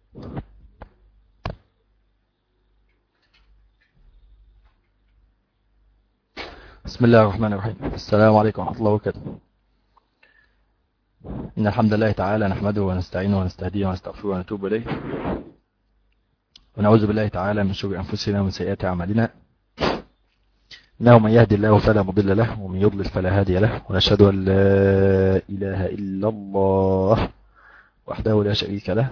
بسم الله الرحمن الرحيم. السلام عليكم ورحمة الله وبركاته. إن الحمد لله تعالى نحمده ونستعينه ونستهديه ونستغفره ونتوب إليه، ونعوذ بالله تعالى من شرور أنفسنا ومن سيئات أعمالنا. إنه من يهدي الله فلا مضل له ومن يضلل فلا هادي له، ونشهد أن لا إله إلا الله وحده لا شريك له،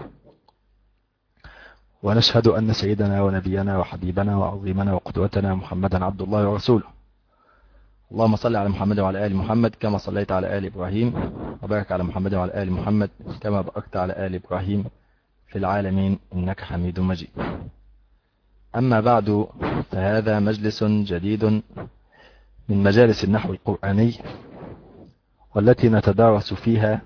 ونشهد أن سيدنا ونبينا وحبيبنا وعظيمنا وقدوتنا محمدا عبد الله ورسوله. اللهم صل على محمد وعلى آل محمد كما صليت على آل إبراهيم، وبارك على محمد وعلى آل محمد كما باركت على آل إبراهيم في العالمين إنك حميد مجيد. أما بعد، فهذا مجلس جديد من مجالس النحو القرآني، والتي نتدارس فيها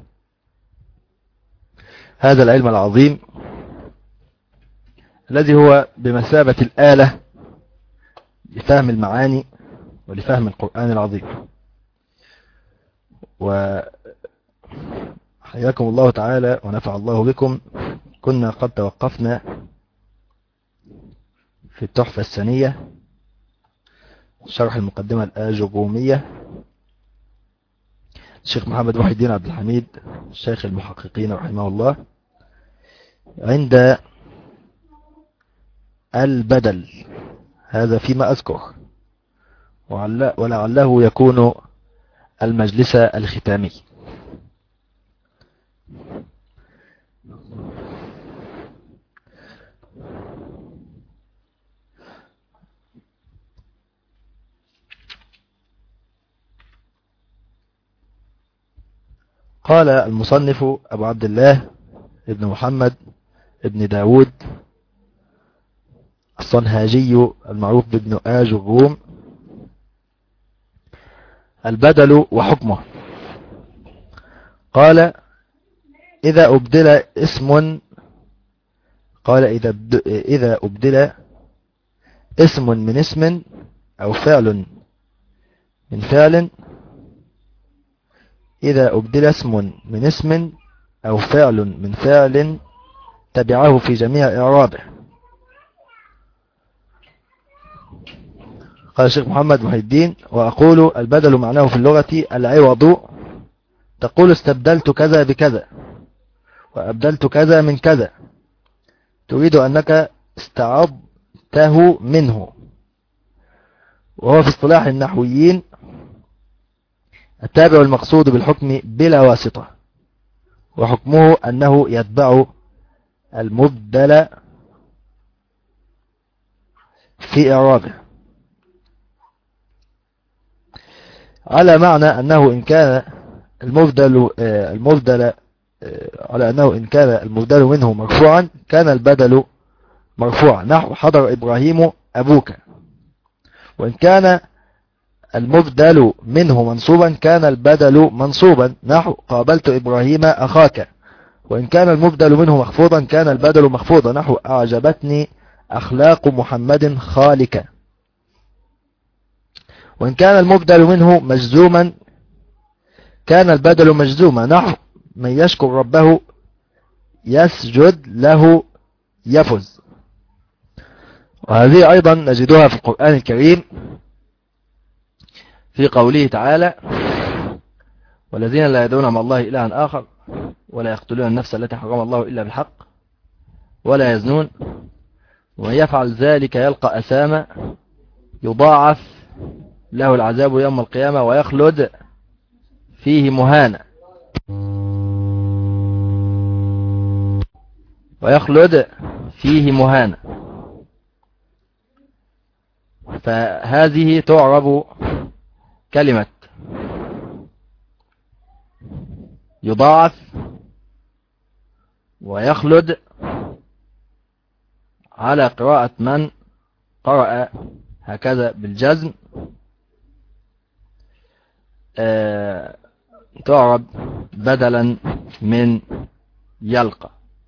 هذا العلم العظيم الذي هو بمثابة الآلة لفهم المعاني ولفهم القرآن العظيم. وحياكم الله تعالى ونفع الله بكم. كنا قد توقفنا في التحفة الثانية شرح المقدمة الآجرومية الشيخ محمد محي الدين عبد الحميد شيخ المحققين رحمه الله، عند البدل. هذا فيما أذكر، ولعله يكون المجلس الختامي. قال المصنف أبو عبد الله ابن محمد ابن داود الصنهاجي المعروف بابن آج الروم: البدل وحكمه. قال إذا أبدل اسم من اسم أو فعل من فعل، إذا أبدل اسم من اسم أو فعل من فعل تبعه في جميع إعرابه. قال الشيخ محمد محي الدين: وأقول البدل معناه في اللغة العوض. تقول استبدلت كذا بكذا وأبدلت كذا من كذا، تريد أنك استعضته منه. وهو في اصطلاح النحويين التابع المقصود بالحكم بلا واسطة، وحكمه أنه يتبع المبدل في إعرابه، على معنى أنه إن كان المبدل منه مرفوعا كان البدل مرفوعا، نحو حضر إبراهيم أبوك. وإن كان المبدل منه منصوبا كان البدل منصوبا، نحو قابلت إبراهيم أخاك. وإن كان المبدل منه مخفوضا كان البدل مخفوضا، نحو أعجبتني أخلاق محمد خالك. وإن كان المبدل منه مجزوما كان البدل مجزوما، نحو من يشكر ربه يسجد له يفز. وهذه أيضا نجدها في القرآن الكريم في قوله تعالى: والذين لا يدعون مع الله إلها آخر ولا يقتلون النفس التي حرم الله إلا بالحق ولا يزنون ومن يفعل ذلك يلقى أثاما يضاعف له العذاب يوم القيامة ويخلد فيه مهانا. فهذه تعرب كلمة يضاعف ويخلد على قراءة من قرأ هكذا بالجزم، تعرب بدلا من يلقى.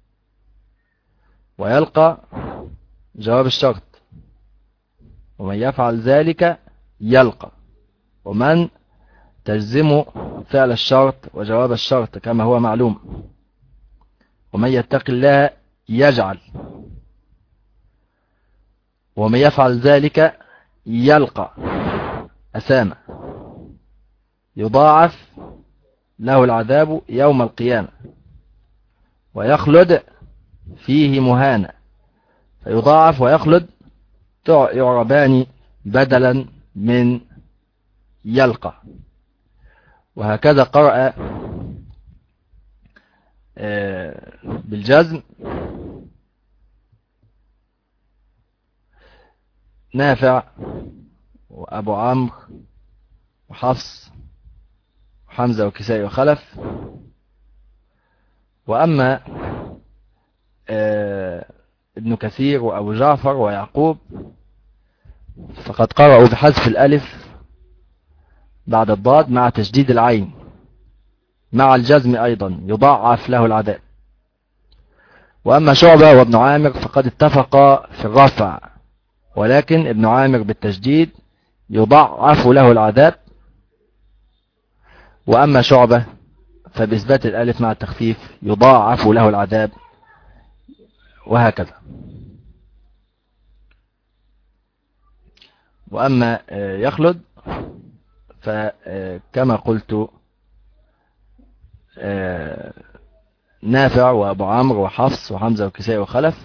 ويلقى جواب الشرط، ومن يفعل ذلك يلقى، ومن تجزم فعل الشرط وجواب الشرط كما هو معلوم. ومن يتق الله يجعل، ومن يفعل ذلك يلقى أثاما يضاعف له العذاب يوم القيامة ويخلد فيه مهانا. فيضاعف ويخلد يعربان بدلا من يلقى. وهكذا قرأ بالجزم نافع وأبو عمرو وحفص وحمزة وكسائي وخلف. وأما ابن كثير وأبو جعفر ويعقوب فقد قرأوا بحذف الألف بعد الضاد مع تشديد العين مع الجزم أيضا يضاعف له العذاب. وأما شعبة وابن عامر فقد اتفقا في الرفع، ولكن ابن عامر بالتشديد يضاعف له العذاب، وأما شعبة فبإثبات الألف مع التخفيف يضاعف له العذاب، وهكذا. وأما يخلد فكما قلت نافع وأبو عمرو وحفص وحمزة وكسائي وخلف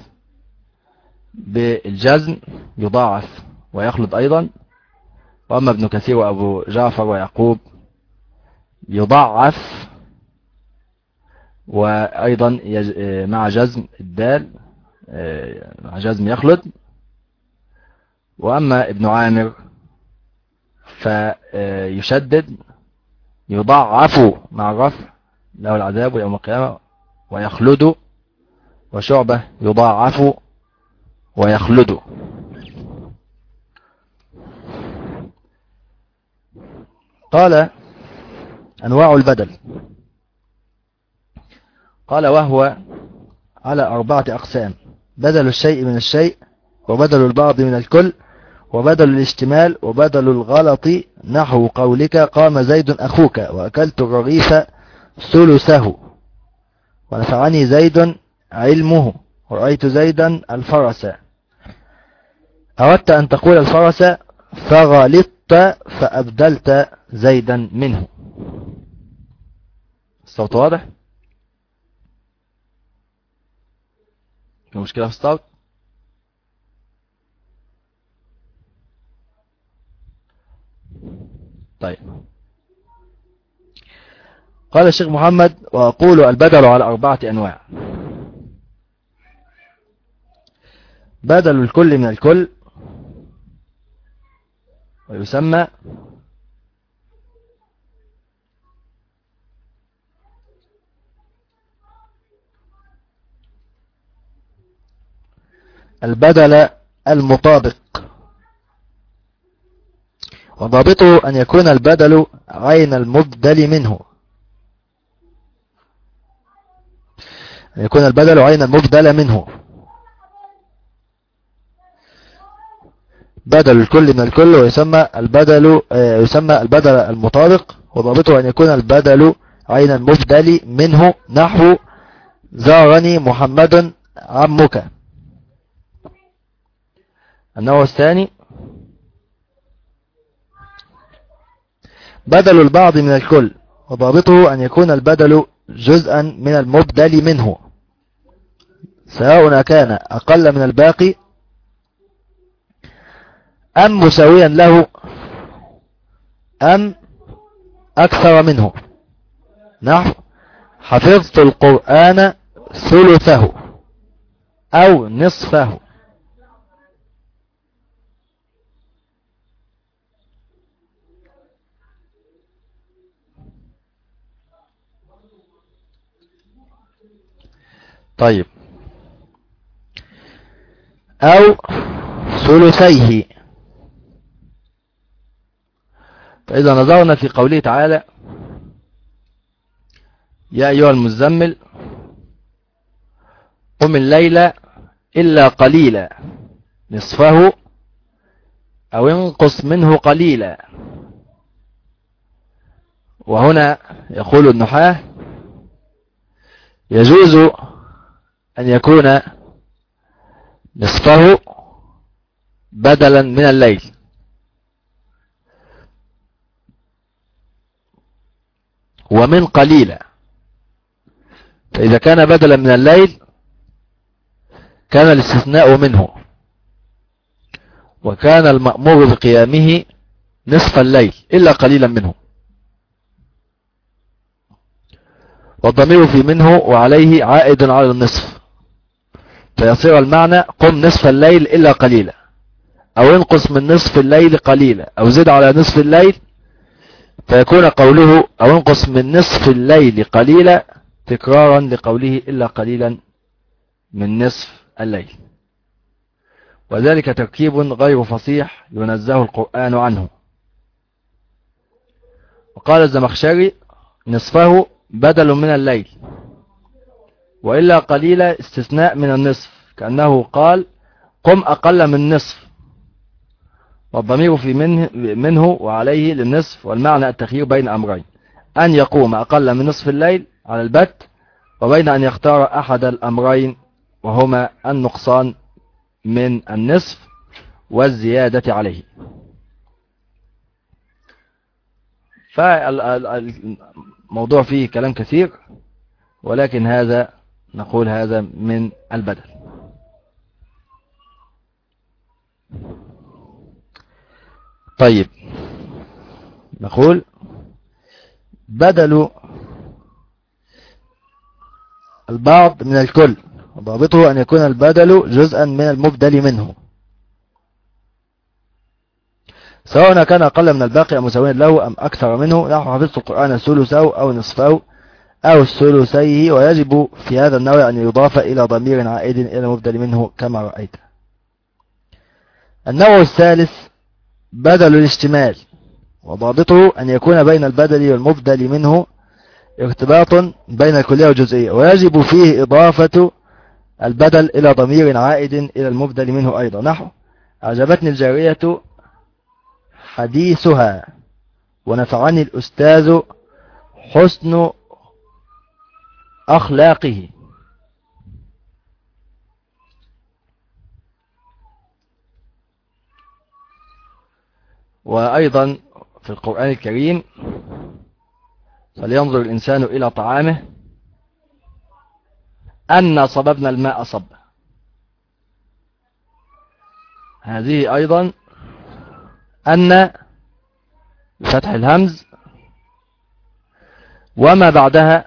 بالجزم يضاعف ويخلد أيضا. وأما ابن كثير وأبو جعفر ويعقوب يضاعف وأيضا مع جزم الدال مع جزم يخلد. وأما ابن عامر فيشدد يضاعف مع الرفع له العذاب يوم القيامة ويخلد. وشعبة يضاعف ويخلد. قال أنواع البدل. قال وهو على 4 أقسام: بدل الشيء من الشيء، وبدل البعض من الكل، وبدل الاشتمال، وبدل الغلط، نحو قولك قام زيد أخوك وأكلت الرغيف ثلثه، ونفعني زيد علمه، ورأيت زيدا الفرس. أردت أن تقول الفرس فغلطت فأبدلت زيدا منه. الصوت واضح؟ في مشكلة في الصوت؟ طيب. قال الشيخ محمد: وأقول البدل على 4 أنواع: بدل الكل من الكل، ويسمى البدل المطابق، وضابطه أن يكون البدل عين المبدل منه، أن يكون البدل عين المبدل منه. بدل الكل من الكل، ويسمى البدل المطابق، وضابطه أن يكون البدل عين المبدل منه، نحو زارني محمد عمك. النوع الثاني: بدل البعض من الكل، وضابطه أن يكون البدل جزءا من المبدل منه، سواء كان أقل من الباقي أم مساويا له أم أكثر منه، نحو حفظت القرآن ثلثه أو نصفه. طيب. أو ثلثيه. فإذا نظرنا في قوله تعالى: يا أيها المزمل قم الليل إلا قليلا نصفه أو انقص منه قليلا. وهنا يقول النحاة: يجوز أن يكون نصفه بدلا من الليل، ومن قليلة. فإذا كان بدلا من الليل كان الاستثناء منه، وكان المأمور بقيامه نصف الليل إلا قليلا منه، والضمير في منه وعليه عائد على النصف، فيصير المعنى قم نصف الليل إلا قليلا، أو انقص من نصف الليل قليلا، أو زد على نصف الليل، فيكون قوله أو انقص من نصف الليل قليلا تكرارا لقوله إلا قليلا من نصف الليل، وذلك تركيب غير فصيح ينزه القرآن عنه. وقال الزمخشري نصفه بدل من الليل، وإلا قليلا استثناء من النصف، كأنه قال قم أقل من نصف، والضمير في منه وعليه للنصف، والمعنى التخيير بين أمرين: أن يقوم أقل من نصف الليل على البت، وبين أن يختار أحد الأمرين وهما النقصان من النصف والزيادة عليه. فالموضوع فيه كلام كثير، ولكن هذا نقول هذا من البدل. طيب، نقول بدل البعض من الكل، ضابطه أن يكون البدل جزءا من المبدل منه، سواء كان أقل من الباقي أم مساويا له أم أكثر منه، نحو حفظت القرآن ثلثه أو نصفه أو ثلثيه، ويجب في هذا النوع أن يضاف إلى ضمير عائد إلى المبدل منه كما رأيت. النوع الثالث بدل الاشتمال، وضابطه أن يكون بين البدل والمبدل منه ارتباط بين الكلية والجزئية، ويجب فيه إضافة البدل إلى ضمير عائد إلى المبدل منه أيضا، نحو أعجبتني الجارية حديثها، ونفعني الأستاذ حسن أخلاقه. وأيضا في القرآن الكريم فلينظر الإنسان إلى طعامه أنا صببنا الماء صبا، هذه أيضا أن بفتح الهمز وما بعدها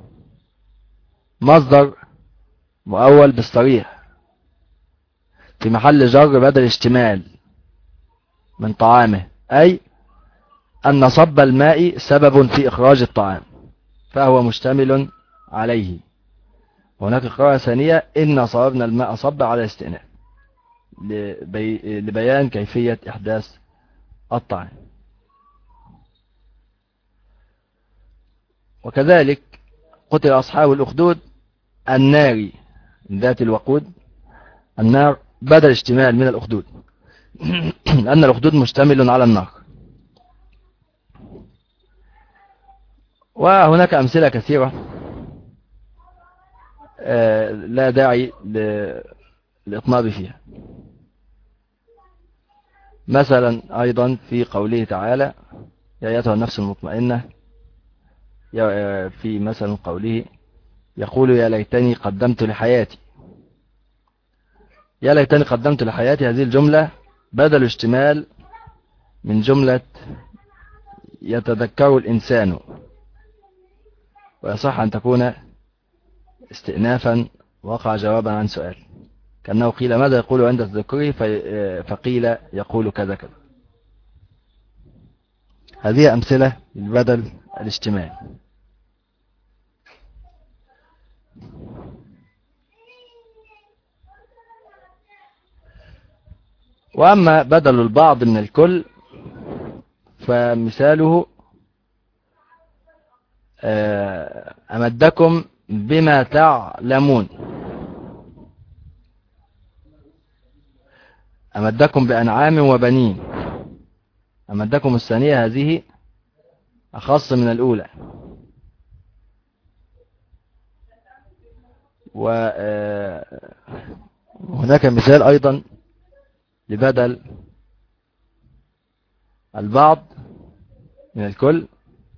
مصدر مؤول بالصريح في محل جر بدل اشتمال من طعامه، أي أن صب الماء سبب في إخراج الطعام فهو مشتمل عليه. هناك قراءة ثانية إن صببنا الماء صب على استئناف لبيان كيفية إحداث الطعام. وكذلك قتل أصحاب الأخدود النار ذات الوقود، النار بدل اشتمال من الأخدود لأن الأخدود مشتمل على النار. وهناك أمثلة كثيرة لا داعي للإطناب فيها. مثلا أيضا في قوله تعالى يا أيتها النفس المطمئنة، في مثلا قوله يقول يا ليتني قدمت لحياتي، يا ليتني قدمت لحياتي، هذه الجملة بدل اشتمال من جملة يتذكر الإنسان، ويصح أن تكون استئنافا وقع جوابا عن سؤال، كأنه قيل ماذا يقول عند تذكره فقيل يقول كذا كذا. هذه أمثلة للبدل الاشتمال. وأما بدل البعض من الكل فمثاله أمدكم بما تعلمون، أمدكم بأنعام وبنين. أمدكم الثانية هذه أخص من الأولى، وهناك مثال أيضا لبدل البعض من الكل،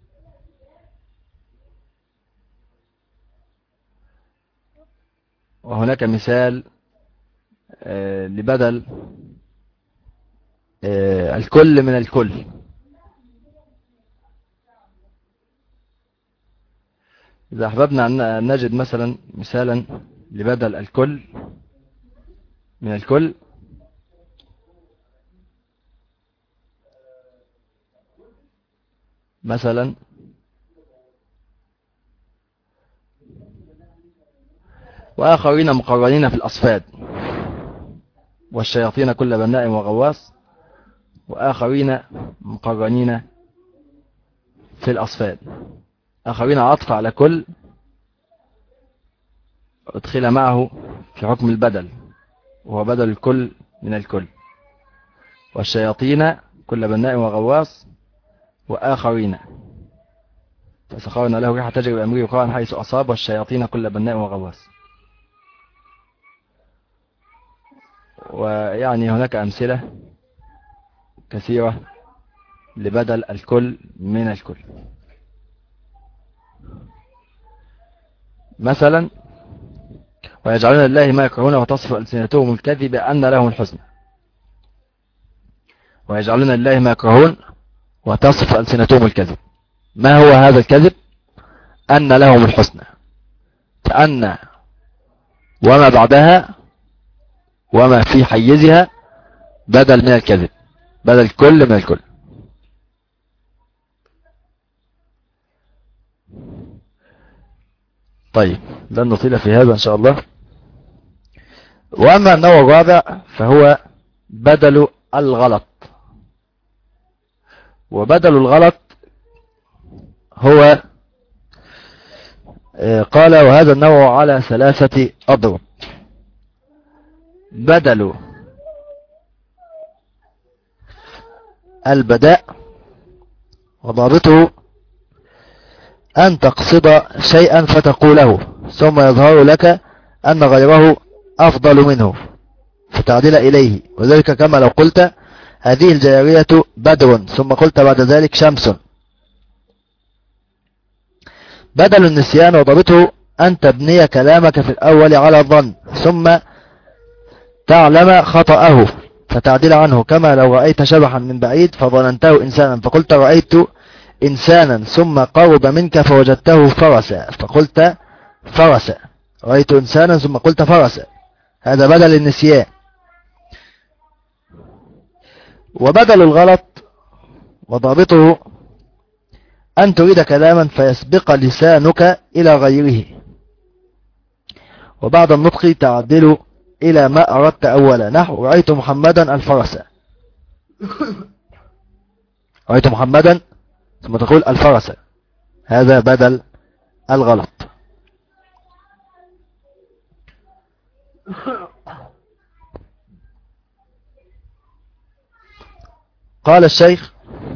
وهناك مثال لبدل الكل من الكل. إذا أحببنا أن نجد مثلا مثالا لبدل الكل من الكل، مثلا وآخرين مقرنين في الأصفاد والشياطين كل بناء وغواص، وآخرين مقرنين في الأصفاد. آخرين عطف على كل، ادخل معه في حكم البدل، وهو بدل الكل من الكل. والشياطين كل بناء وغواص وآخرين فسخرنا له ريح تجري بأمره رخاء حيث أصاب، والشياطين كل بناء وغواص. ويعني هناك أمثلة كثيرة لبدل الكل من الكل. مثلا ويجعلون لله ما يكرهون وتصف ألسنتهم الكذب أن لهم الحسنى. ويجعلون لله ما يكرهون وتصف ألسنتهم الكذب. ما هو هذا الكذب؟ أن لهم الحسنى، فأن وما بعدها وما في حيزها بدل من الكذب، بدل كل من الكل. طيب لن نطيل في هذا إن شاء الله. وأما النوع الرابع فهو بدل الغلط. وبدل الغلط هو قال وهذا النوع على 3 أضرب. بدل البداء، وضابطه أن تقصد شيئا فتقوله ثم يظهر لك أن غيره أفضل منه فتعدل إليه، وذلك كما لو قلت هذه الجارية بدر ثم قلت بعد ذلك شمس. بدل النسيان، وضابطه أن تبني كلامك في الأول على الظن ثم تعلم خطأه فتعدل عنه، كما لو رأيت شبحا من بعيد فظننته إنسانا فقلت رأيت إنسانا ثم قرب منك فوجدته فرسا فقلت فرسا. رأيت إنسانا ثم قلت فرسا، هذا بدل النسيان. وبدل الغلط، وضابطه أن تريد كلاما فيسبق لسانك إلى غيره، وبعد النطق تعدل إلى ما أردت أولا، نحو رأيت محمدا الفرس. رأيت محمدا ثم تقول الفرس، هذا بدل الغلط. قال الشيخ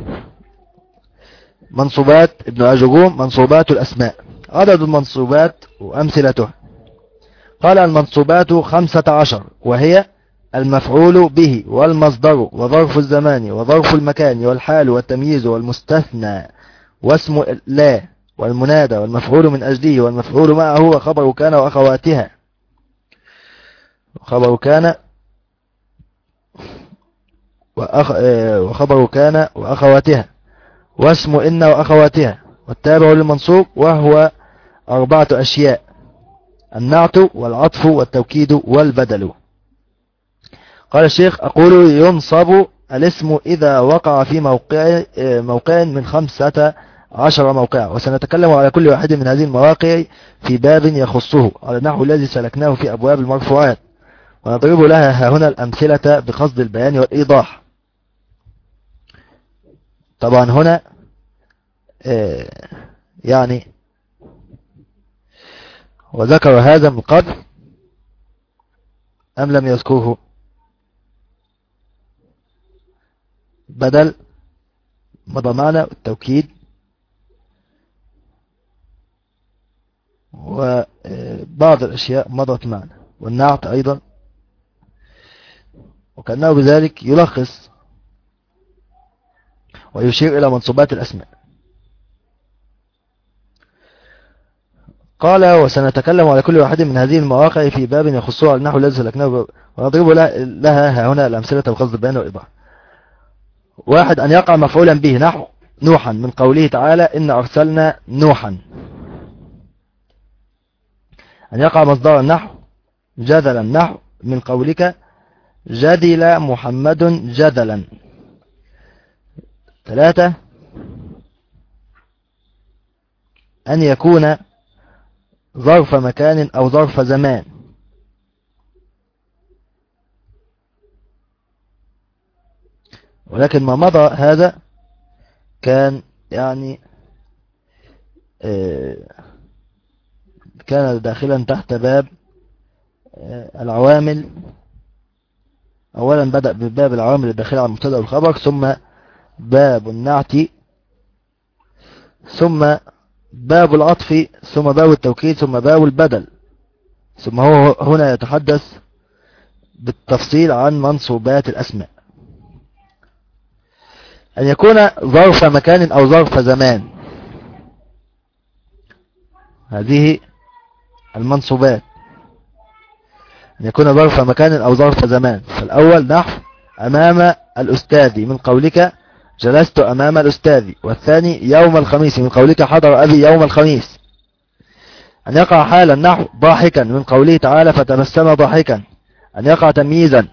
منصوبات ابن أجروم منصوبات الأسماء. عدد المنصوبات وأمثلته. قال المنصوبات 15، وهي المفعول به والمصدر وظرف الزمان وظرف المكان والحال والتمييز والمستثنى واسم لا والمنادى والمفعول من أجله والمفعول معه وخبر كان وأخواتها. وخبر كان وأخواتها واسم إن وأخواتها. والتابع للمنصوب وهو 4 أشياء: النعت والعطف والتوكيد والبدل. قال الشيخ أقول ينصب الاسم إذا وقع في موقع من 15 موقع، وسنتكلم على كل واحد من هذه المواقع في باب يخصه على النحو الذي سلكناه في أبواب المرفوعات، ونضرب لها هنا الأمثلة بقصد البيان والإيضاح. طبعا هنا يعني وذكر هذا من قبل أم لم يذكره؟ بدل مضى معنا التوكيد بعض الأشياء مضت معنا، والنعت أيضا، وكأنه بذلك يلخص ويشير إلى منصوبات الأسماء. قال: وسنتكلم على كل واحد من هذه المواقع في باب يخصها على النحو الذي سلكناه، ونضرب لها هنا الأمثلة بقصد البيان والإيضاح. 1. أن يقع مفعولا به نحو نوحا من قوله تعالى: إن أرسلنا نوحا. أن يقع مصدرا نحو جدلا نحو من قولك: جدل محمد جدلا. 3. أن يكون ظرف مكان أو ظرف زمان. ولكن ما مضى هذا كان يعني كان داخلا تحت باب العوامل. أولا بدأ بباب العوامل الداخلة على المبتدأ والخبر، ثم باب النعت، ثم باب العطف، ثم باب التوكيد، ثم باب البدل، ثم هو هنا يتحدث بالتفصيل عن منصوبات الأسماء. أن يكون ظرف مكان أو ظرف زمان، هذه المنصوبات. أن يكون ظرف مكان أو ظرف زمان. فالأول نحو أمام الأستاذ من قولك: جلست أمام الأستاذ. والثاني يوم الخميس من قولك: حضر أبي يوم الخميس. أن يقع حالا نحو ضاحكا من قوله تعالى: فتبسم ضاحكا. أن يقع تمييزا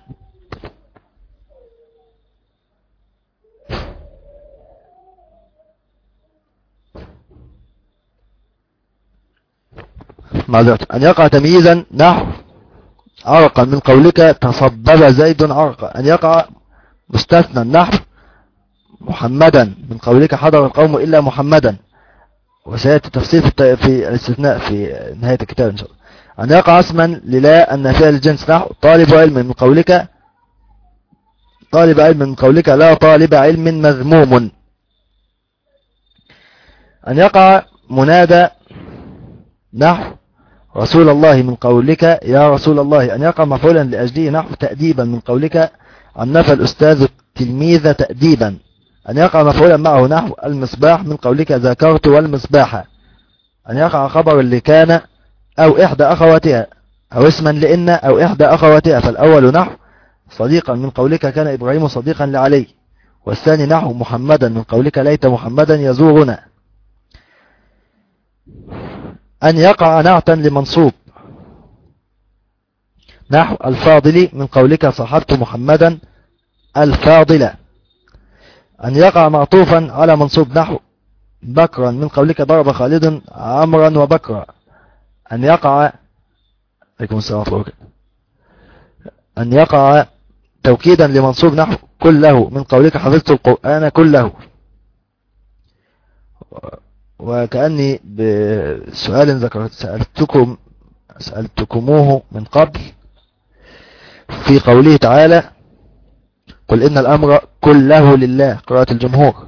أن يقع تمييزا نحو عرقا من قولك: تصبب زيد عرقا. أن يقع مستثنى نحو محمدا من قولك: حضر القوم إلا محمدا. وسيأتي تفصيل في الاستثناء في نهاية الكتاب إن شاء الله. أن يقع اسما للا النافية للجنس نحو طالب علم من قولك: طالب علم من قولك: لا طالب علم مذموم. أن يقع منادى نحو رسول الله من قولك: يا رسول الله. أن يقع مفعولا لأجله نحو تأديبا من قولك: عنف الأستاذ التلميذ تأديبا. أن يقع مفعولا معه نحو المصباح من قولك: ذكرت والمصباح. أن يقع خبر لكان أو إحدى أخواتها، أو اسما لإن أو إحدى أخواتها. فالأول نحو صديقا من قولك: كان إبراهيم صديقا لعلي. والثاني نحو محمدا من قولك: ليت محمدا يزورنا. أن يقع نعتا لمنصوب نحو الفاضل من قولك: صحبت محمدا الفاضلة. أن يقع معطوفا على منصوب نحو بكرا من قولك: ضرب خالد عمرا وبكرا. أن يقع أن يقع توكيدا لمنصوب نحو كله من قولك: حفظت القرآن كله. وكأني بسؤال سألتكموه من قبل في قوله تعالى: قل إن الأمر كله لله، قراءة الجمهور.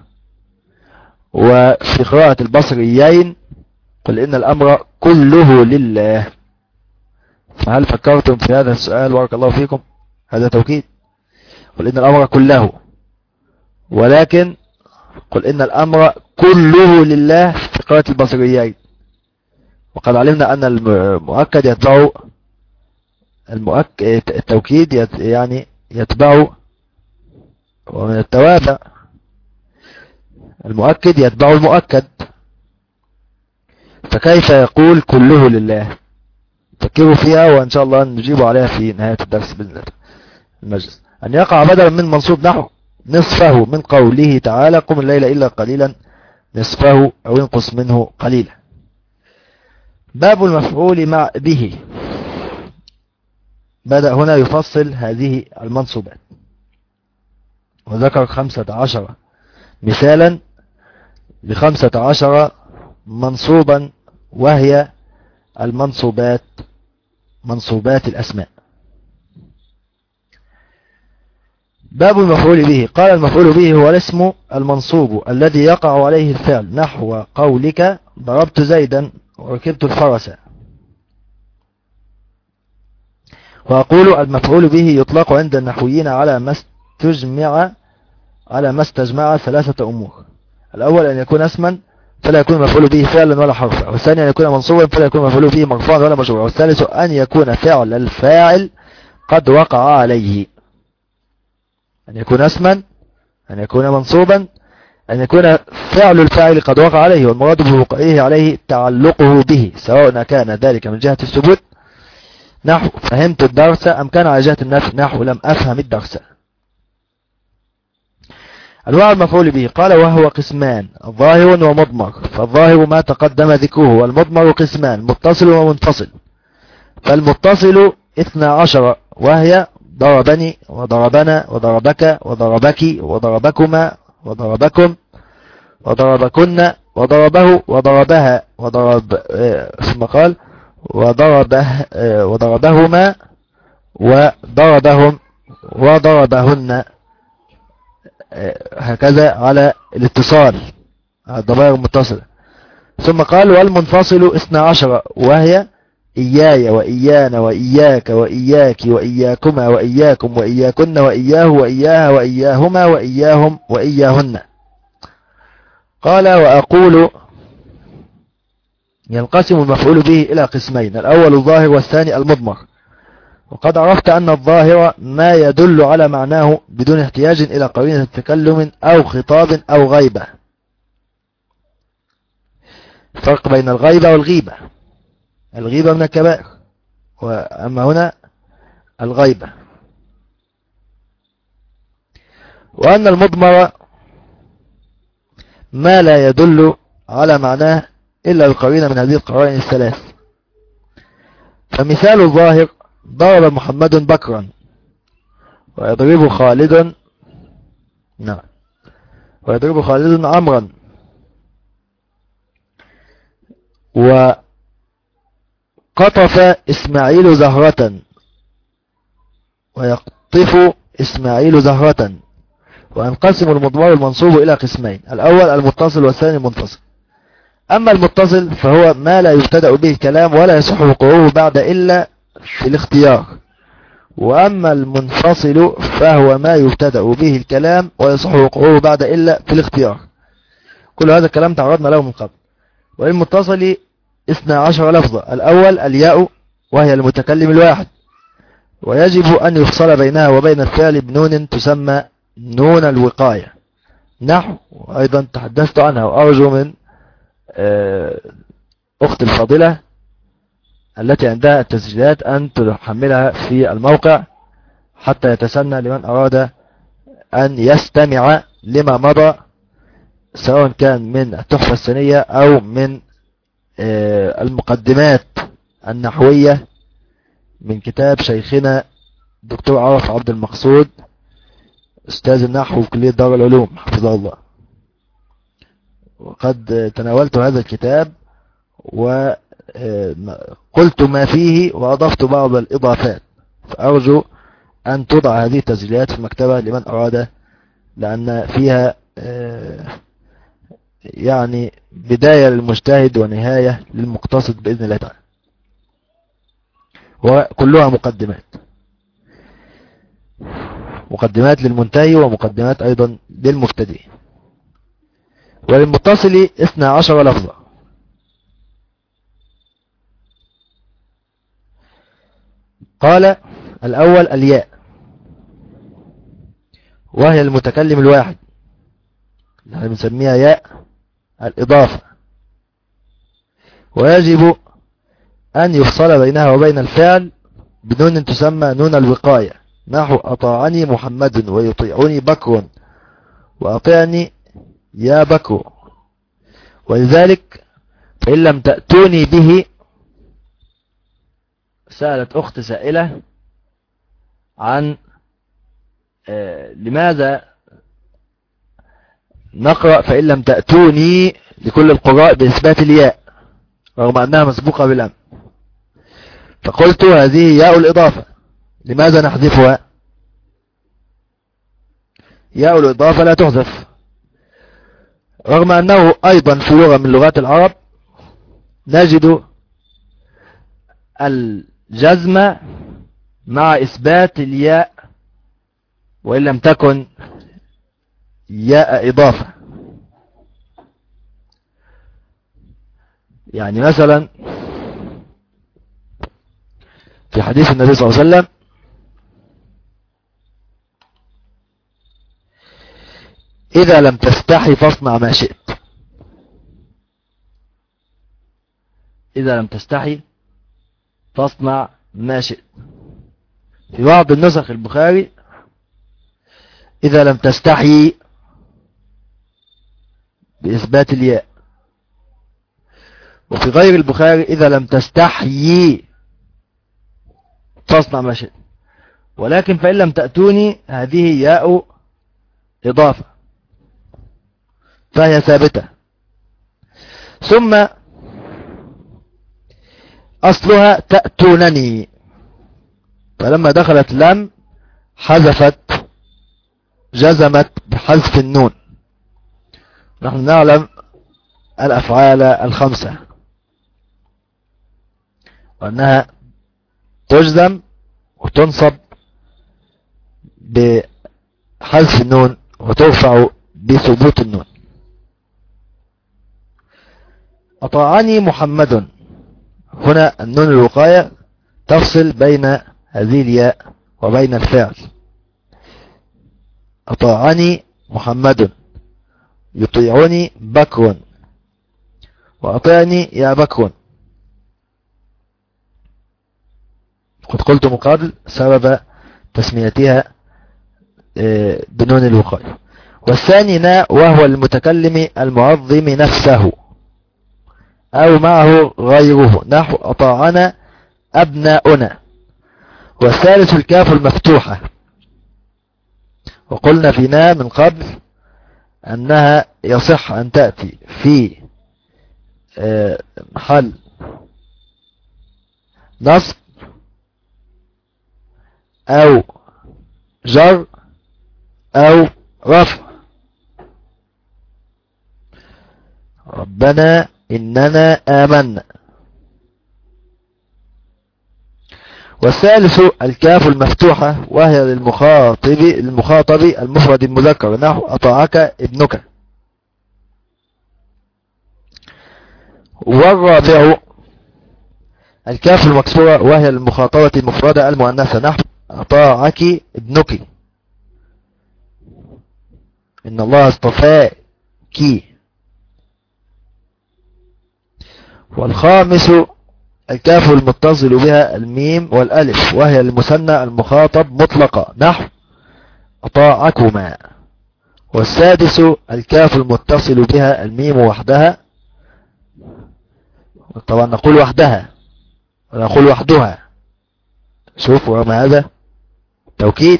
وفي قراءة البصريين: قل إن الأمر كله لله. فهل فكرتم في هذا السؤال؟ بارك الله فيكم. هذا توكيد. قل إن الأمر كله، ولكن قل إن الأمر كله لله في قراءة البصريين. وقد علمنا أن المؤكد يتبع التوكيد، يعني يتبع، ومن التوابع المؤكد يتبع المؤكد. فكيف يقول كله لله؟ فكروا فيها وإن شاء الله نجيب عليها في نهاية الدرس بإذن الله المجلس. أن يقع بدلا من منصوب نحو نصفه من قوله تعالى: قم الليل إلا قليلا نصفه أو انقص منه قليلا. باب المفعول مع به. بدأ هنا يفصل هذه المنصوبات، وذكر 15 مثالا ل15 منصوبا، وهي المنصوبات، منصوبات الأسماء. باب المفعول به. قال: المفعول به هو الاسم المنصوب الذي يقع عليه الفعل، نحو قولك: ضربت زيدا وركبت الفرس. وأقول المفعول به يطلق عند النحويين على ما استجمع ثلاثة أمور. الأول أن يكون اسما فلا يكون مفعول به فعلا ولا حرفا، والثاني أن يكون منصوبا فلا يكون مفعول به مرفوعا ولا مجرورا، والثالث أن يكون فعل الفاعل قد وقع عليه. أن يكون اسما، أن يكون منصوبا، أن يكون فعل الفاعل قد وقع عليه، والمراد بوقعه عليه تعلقه به، سواء كان ذلك من جهة الثبوت نحو فهمت الدرس، أم كان على جهة النفي نحو لم أفهم الدرس. أنواع المفعول به قال وهو قسمان ظاهر ومضمر، فالظاهر ما تقدم ذكره، والمضمر قسمان متصل ومنفصل. فالمتصل 12 وهي ضربني وضربنا وضربك وضربك وضربكما وضربكم وضربكن وضربه وضربها ثم قال وضربهما وضربهم وضربهن، هكذا على الاتصال على الضمائر المتصلة. ثم قال والمنفصل 12 وهي إياي وإيانا وإياك وإياك وإياكما وإياكم وإياكن وإياه وإياها وإياهما وإياهم وإياهن. قال وأقول ينقسم المفعول به إلى قسمين، الأول الظاهر والثاني المضمر. وقد عرفت أن الظاهر ما يدل على معناه بدون احتياج إلى قرينة تكلم أو خطاب أو غيبة. فرق بين الغيبة والغيبة، الغيبة من الكبائر، وأما هنا الغيبة. وأن المضمر ما لا يدل على معناه إلا القرينة من هذه القرائن الثلاث. فمثال الظاهر ضرب محمد بكرا، ويضرب خالد ويضرب خالد عمرا، وقطف إسماعيل زهرة، ويقطف إسماعيل زهرة. وينقسم المضمر المنصوب إلى قسمين، الأول المتصل والثاني المنفصل. أما المتصل فهو ما لا يبتدأ به الكلام ولا يصح وقوعه بعد إلا في الاختيار، وأما المنفصل فهو ما يبتدأ به الكلام ويصح وقوعه بعد إلا في الاختيار. كل هذا الكلام تعرضنا له من قبل. والمتصل 12 لفظة، الأول الياء وهي المتكلم الواحد، ويجب أن يفصل بينها وبين الفعل بنون تسمى نون الوقاية نحو، وأيضا تحدثت عنها، وأرجو من أخت الفاضلة التي عندها التسجيلات أن تحملها في الموقع حتى يتسنى لمن أراد أن يستمع لما مضى، سواء كان من التحفة السنية أو من المقدمات النحوية من كتاب شيخنا دكتور عرف عبد المقصود أستاذ النحو في كلية دار العلوم حفظه الله. وقد تناولت هذا الكتاب وقلت ما فيه وأضفت بعض الإضافات، فأرجو أن توضع هذه التسجيلات في المكتبة لمن أراد، لأن فيها يعني بداية للمجتهد ونهاية للمقتصد بإذن الله تعالى، وكلها مقدمات للمنتهي ومقدمات أيضا للمبتدئ. وللمتصل 12 لفظة، قال الأول الياء وهي المتكلم الواحد، اللي بنسميها ياء الإضافة، ويجب أن يفصل بينها وبين الفعل بنون تسمى نون الوقاية نحو أطاعني محمد ويطيعني بكر وأطيعني يا بكر. ولذلك فإن لم تأتوني به، سألت أخت سائلة عن لماذا نقرأ فإن لم تأتوني لكل القراء بإثبات الياء رغم أنها مسبوقة بالأم، فقلت هذه ياء الإضافة، لماذا نحذفها؟ ياء الإضافة لا تحذف، رغم أنه أيضا في لغة من لغات العرب نجد الجزم مع إثبات الياء وإن لم تكن ياء إضافة. يعني مثلا في حديث النبي صلى الله عليه وسلم إذا لم تستحي فاصنع ما شئت. إذا لم تستحي فاصنع ما شئت. في بعض النسخ البخاري إذا لم تستحي بإثبات الياء، وفي غير البخاري إذا لم تستحيي فاصنع ما شئت. ولكن فإن لم تأتوني هذه ياء إضافة فهي ثابتة. ثم أصلها تأتونني، فلما دخلت لم حذفت جزمت بحذف النون. نحن نعلم الأفعال الخمسة وأنها تجزم وتنصب بحذف النون وترفع بثبوت النون. أطاعني محمد، هنا النون الوقاية تفصل بين هذه الياء وبين الفعل. أطاعني محمد، يطيعني بكر، وأطعني يا بكر. قد قلت من قبل سبب تسميتها بنون الوقاية. والثاني ناء، وهو المتكلم المعظم نفسه أو معه غيره، نحو أطاعنا أبناؤنا. والثالث الكاف المفتوحة، وقلنا في ناء من قبل أنها يصح أن تأتي في محل نصب أو جر أو رفع. ربنا إننا آمنا. والثالث الكاف المفتوحة، وهي للمخاطب المفرد المذكر، نحو أطاعك ابنك. والرابع الكاف المكسورة، وهي للمخاطبة المفردة المؤنثة، نحو أطاعك ابنك. إن الله اصطفاك. والخامس الكاف المتصل بها الميم والألف، وهي المثنى المخاطب مطلقة، نحو أطاعكما. والسادس الكاف المتصل بها الميم وحدها، طبعا نقول وحدها ونقول وحدها. شوفوا ما هذا توكيد.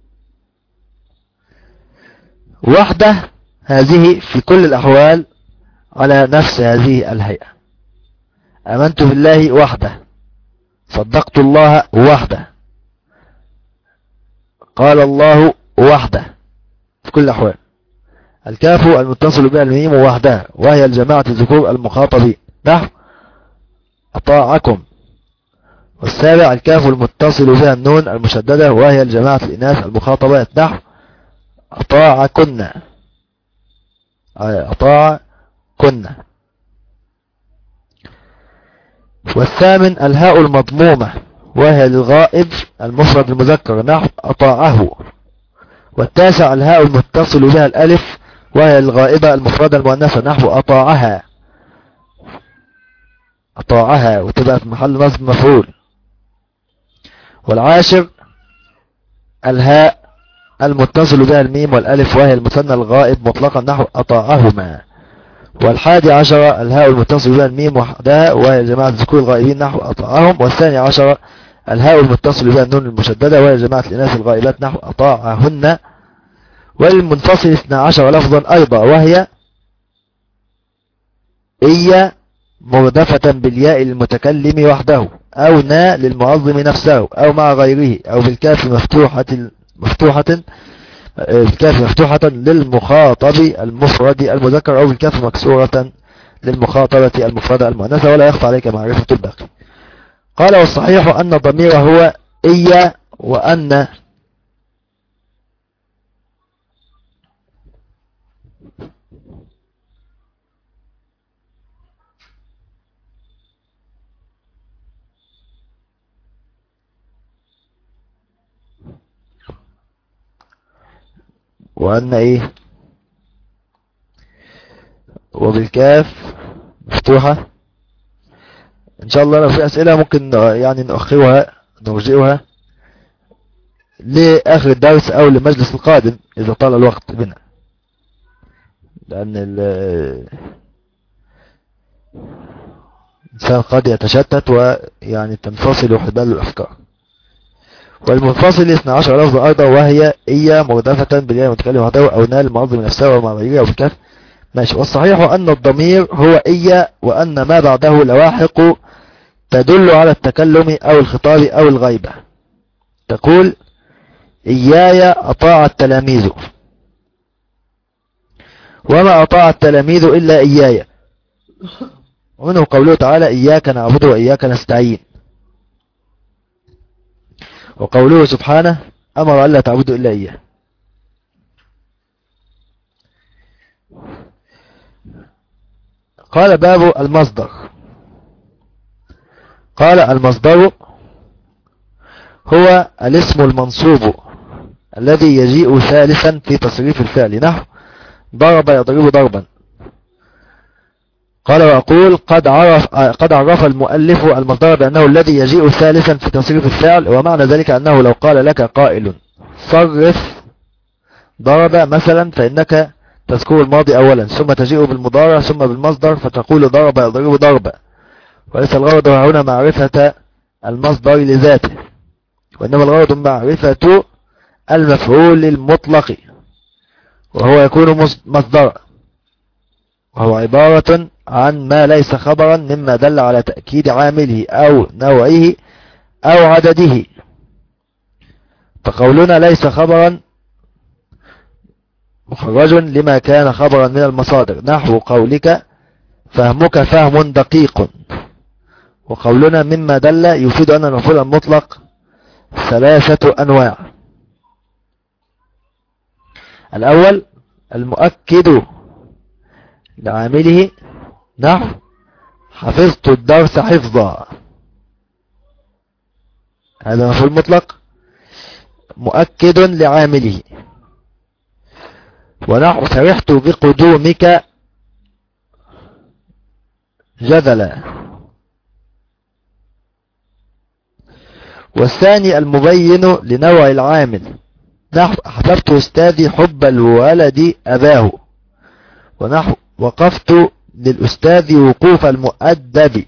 وحده هذه في كل الأحوال على نفس هذه الهيئة. آمنت بالله وحده، صدقت الله وحده، قال الله وحده، في كل الأحوال. الكاف المتصل بها الميم وحدها، وهي الجماعة الذكور المخاطبين، نحو أطاعكم. والسابع الكاف المتصل بها النون المشددة، وهي الجماعة الإناث المخاطبات، نحو أطاعكن. أطاعكن. والثامن الهاء المضمومة، وهي للغائب المفرد المذكر، نحو أطاعه. والتاسع الهاء المتصل بها الألف، وهي للغائبة المفردة المؤنثة، نحو أطاعها. أطاعها، وتبقى في محل نصب مفعول. والعاشر الهاء المتصل بها الميم والألف، وهي المثنى الغائب مطلقا، نحو أطاعهما. والحادي عشر الهاء المتصل بها الميم وحدها، وهي جماعة الذكور الغائبين، نحو أطاعهم. والثاني عشر الهاء المتصل بها النون المشددة، وهي جماعة الإناث الغائبات، نحو أطاعهن. والمنفصل 12 لفظا أيضا، وهي إيا مردفة بالياء للمتكلم وحده، أو نا للمعظم نفسه، أو مع غيره، أو بالكاف مفتوحة للمخاطب المفرد المذكر، أو بالكاف مكسورة للمخاطبة المفردة المؤنثة، ولا يخفى عليك معرفة الباقي. قال والصحيح أن الضمير هو إيا وأن ايه وبالكاف مفتوحة. ان شاء الله لو في اسئلة ممكن يعني نؤخرها نرجئها لاخر الدرس او للمجلس القادم اذا طال الوقت بنا، لان الانسان قد يتشتت ويعني تنفصل حبال الافكار. والمنفصل 12 لفظ ايضا، وهي ايا مردفة بالياء المتكلم وحده او نال المعظم من نفسه ومع غيره او بالكاف. ماشي. والصحيح ان الضمير هو ايا، وان ما بعده لواحق تدل على التكلم او الخطاب او الغيبة. تقول اياي اطاع التلاميذ، وما اطاع التلاميذ الا اياي. ومنه قوله تعالى اياك نعبد واياك نستعين. وقوله سبحانه امر الا تعبدوا الا اياه. قال باب المصدر. قال المصدر هو الاسم المنصوب الذي يجيء ثالثا في تصريف الفعل، نحو ضرب يضرب ضربا. قال وأقول قد عرف المؤلف المصدر بأنه الذي يجيء ثالثا في تصريف الفعل، ومعنى ذلك أنه لو قال لك قائل صرف ضرب مثلا، فإنك تذكر الماضي أولا ثم تجيء بالمضارع ثم بالمصدر فتقول ضرب يضرب ضربا. وليس الغرض هنا معرفة المصدر لذاته، وإنما الغرض معرفة المفعول المطلق، وهو يكون مصدرا، وهو عبارة عن ما ليس خبرا مما دل على تأكيد عامله أو نوعه أو عدده. فقولنا ليس خبرا مخرج لما كان خبرا من المصادر، نحو قولك فهمك فهم دقيق. وقولنا مما دل يفيد أن المفعول المطلق 3 أنواع. الأول المؤكد لعامله، نحو حفظت الدرس حفظا، هذا مفعول مطلق مؤكد لعامله. ونحو فرحت بقدومك جذلا. والثاني المبين لنوع العامل، نحو حببت أستاذي حب الولد أباه. ونحو وقفت للأستاذ وقوف المؤدب.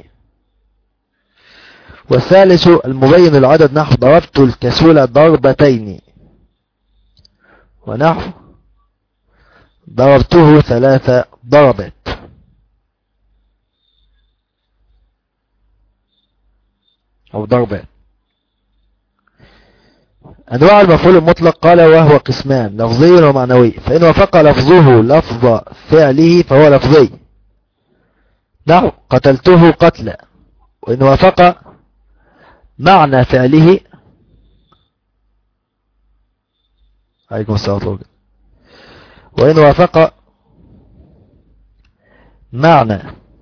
والثالث المبين العدد، نحو ضربت الكسول ضربتين. ونحو ضربته 3 ضربات. أو ضربات. أنواع المفعول المطلق قال وهو قسمان، لفظي ومعنوي. فإن وافق لفظه لفظ فعله فهو لفظي، نحو قتلته قتلا. وإن وافق معنى فعله عليكم السلام. وإن وافق معنى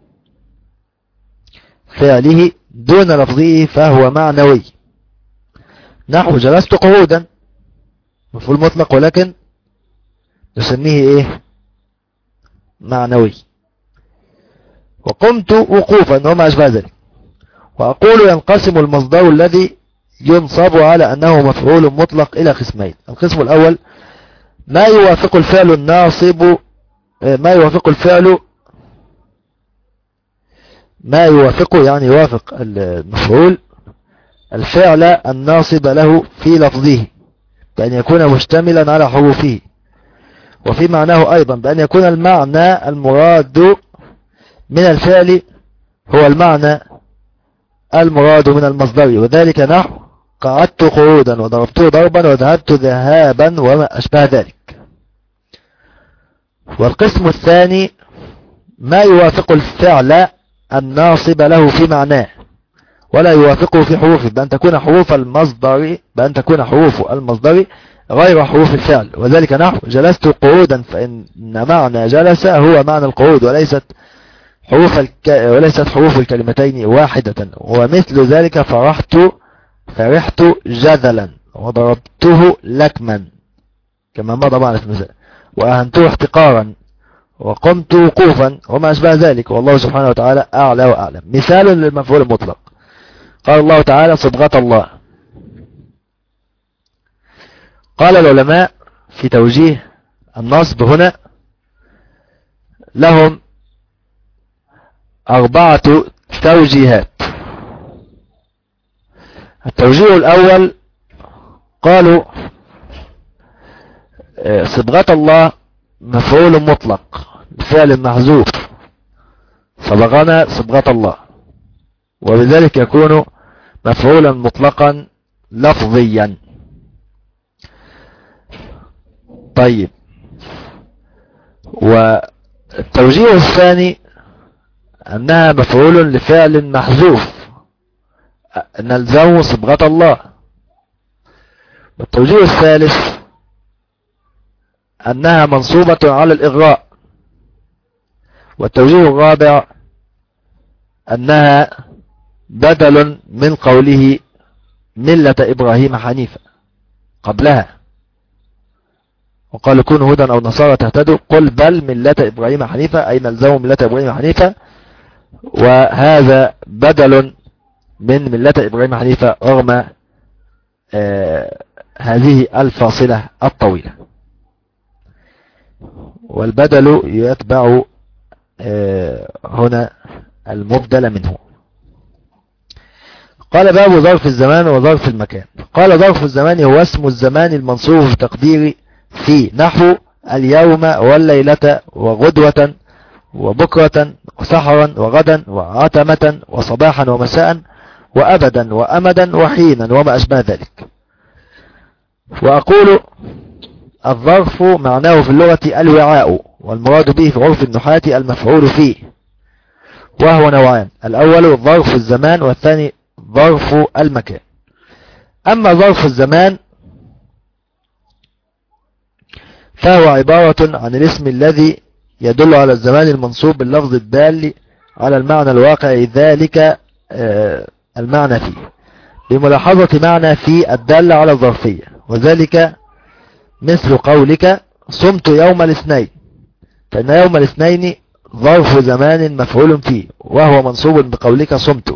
فعله دون لفظه فهو معنوي، نحو جلست قعودا، مفعول مطلق ولكن نسميه ايه معنوي. وقمت وقوفا وما أشبه ذلك. وأقول ينقسم المصدر الذي ينصب على أنه مفعول مطلق إلى قسمين. القسم الأول ما يوافق الفعل الناصب، ما يوافق يعني يوافق المفعول الفعل الناصب له في لفظه بأن يكون مشتملا على حروفه، وفي معناه أيضا بأن يكون المعنى المراد من الفعل هو المعنى المراد من المصدر، وذلك نحو قعدت قعودا وضربته ضربا وذهبت ذهابا وما أشبه ذلك. والقسم الثاني ما يوافق الفعل الناصب له في معناه، ولا يوافقه في حروفه، بأن تكون حروف المصدر غير حروف الفعل. وذلك نحو جلست قعودا، فإن معنى جلس هو معنى القعود، وليست حروف الكلمتين واحدة. ومثل ذلك فرحت جذلا، وضربته لكما كما مضى معنا في المثال، وأهنته احتقارا، وقمت وقوفا، وما أشبه ذلك. والله سبحانه وتعالى أعلى وأعلم. مثال للمفعول المطلق، قال الله تعالى صبغة الله. قال العلماء في توجيه النصب هنا لهم 4 توجيهات. التوجيه الأول قالوا صبغة الله مفعول مطلق بفعل محذوف، صبغنا صبغة الله، وبذلك يكون مفعولا مطلقا لفظيا. طيب، والتوجيه الثاني أنها مفعول لفعل محذوف نلزمه صبغة الله. والتوجيه الثالث أنها منصوبة على الإغراء. والتوجيه الرابع أنها بدل من قوله ملة إبراهيم حنيفا قبلها، وقال كونوا هدى أو نصارى تهتدوا، قل بل ملة إبراهيم حنيفا، أي نلزموا ملة إبراهيم حنيفا، وهذا بدل من ملة إبراهيم حنيفا رغم هذه الفاصلة الطويلة. والبدل يتبع هنا المبدل منه. قال باب ظرف الزمان وظرف المكان. قال ظرف الزمان هو اسم الزمان المنصوب في تقدير في، نحو اليوم والليلة وغدوة وبكرة وسحرا وغدا وعتمة وصباحا ومساء وأبدا وأمدا وحينا وما أشبه ذلك. وأقول الظرف معناه في اللغة الوعاء، والمراد به في عرف النحاة المفعول فيه، وهو نوعان: الأول ظرف الزمان، والثاني ظرف المكان. أما ظرف الزمان فهو عبارة عن الاسم الذي يدل على الزمان المنصوب باللفظ الدال على المعنى الواقع ذلك المعنى فيه، بملاحظة معنى في الدالة على الظرفية. وذلك مثل قولك صمت يوم الاثنين، فإن يوم الاثنين ظرف زمان مفعول فيه، وهو منصوب بقولك صمت.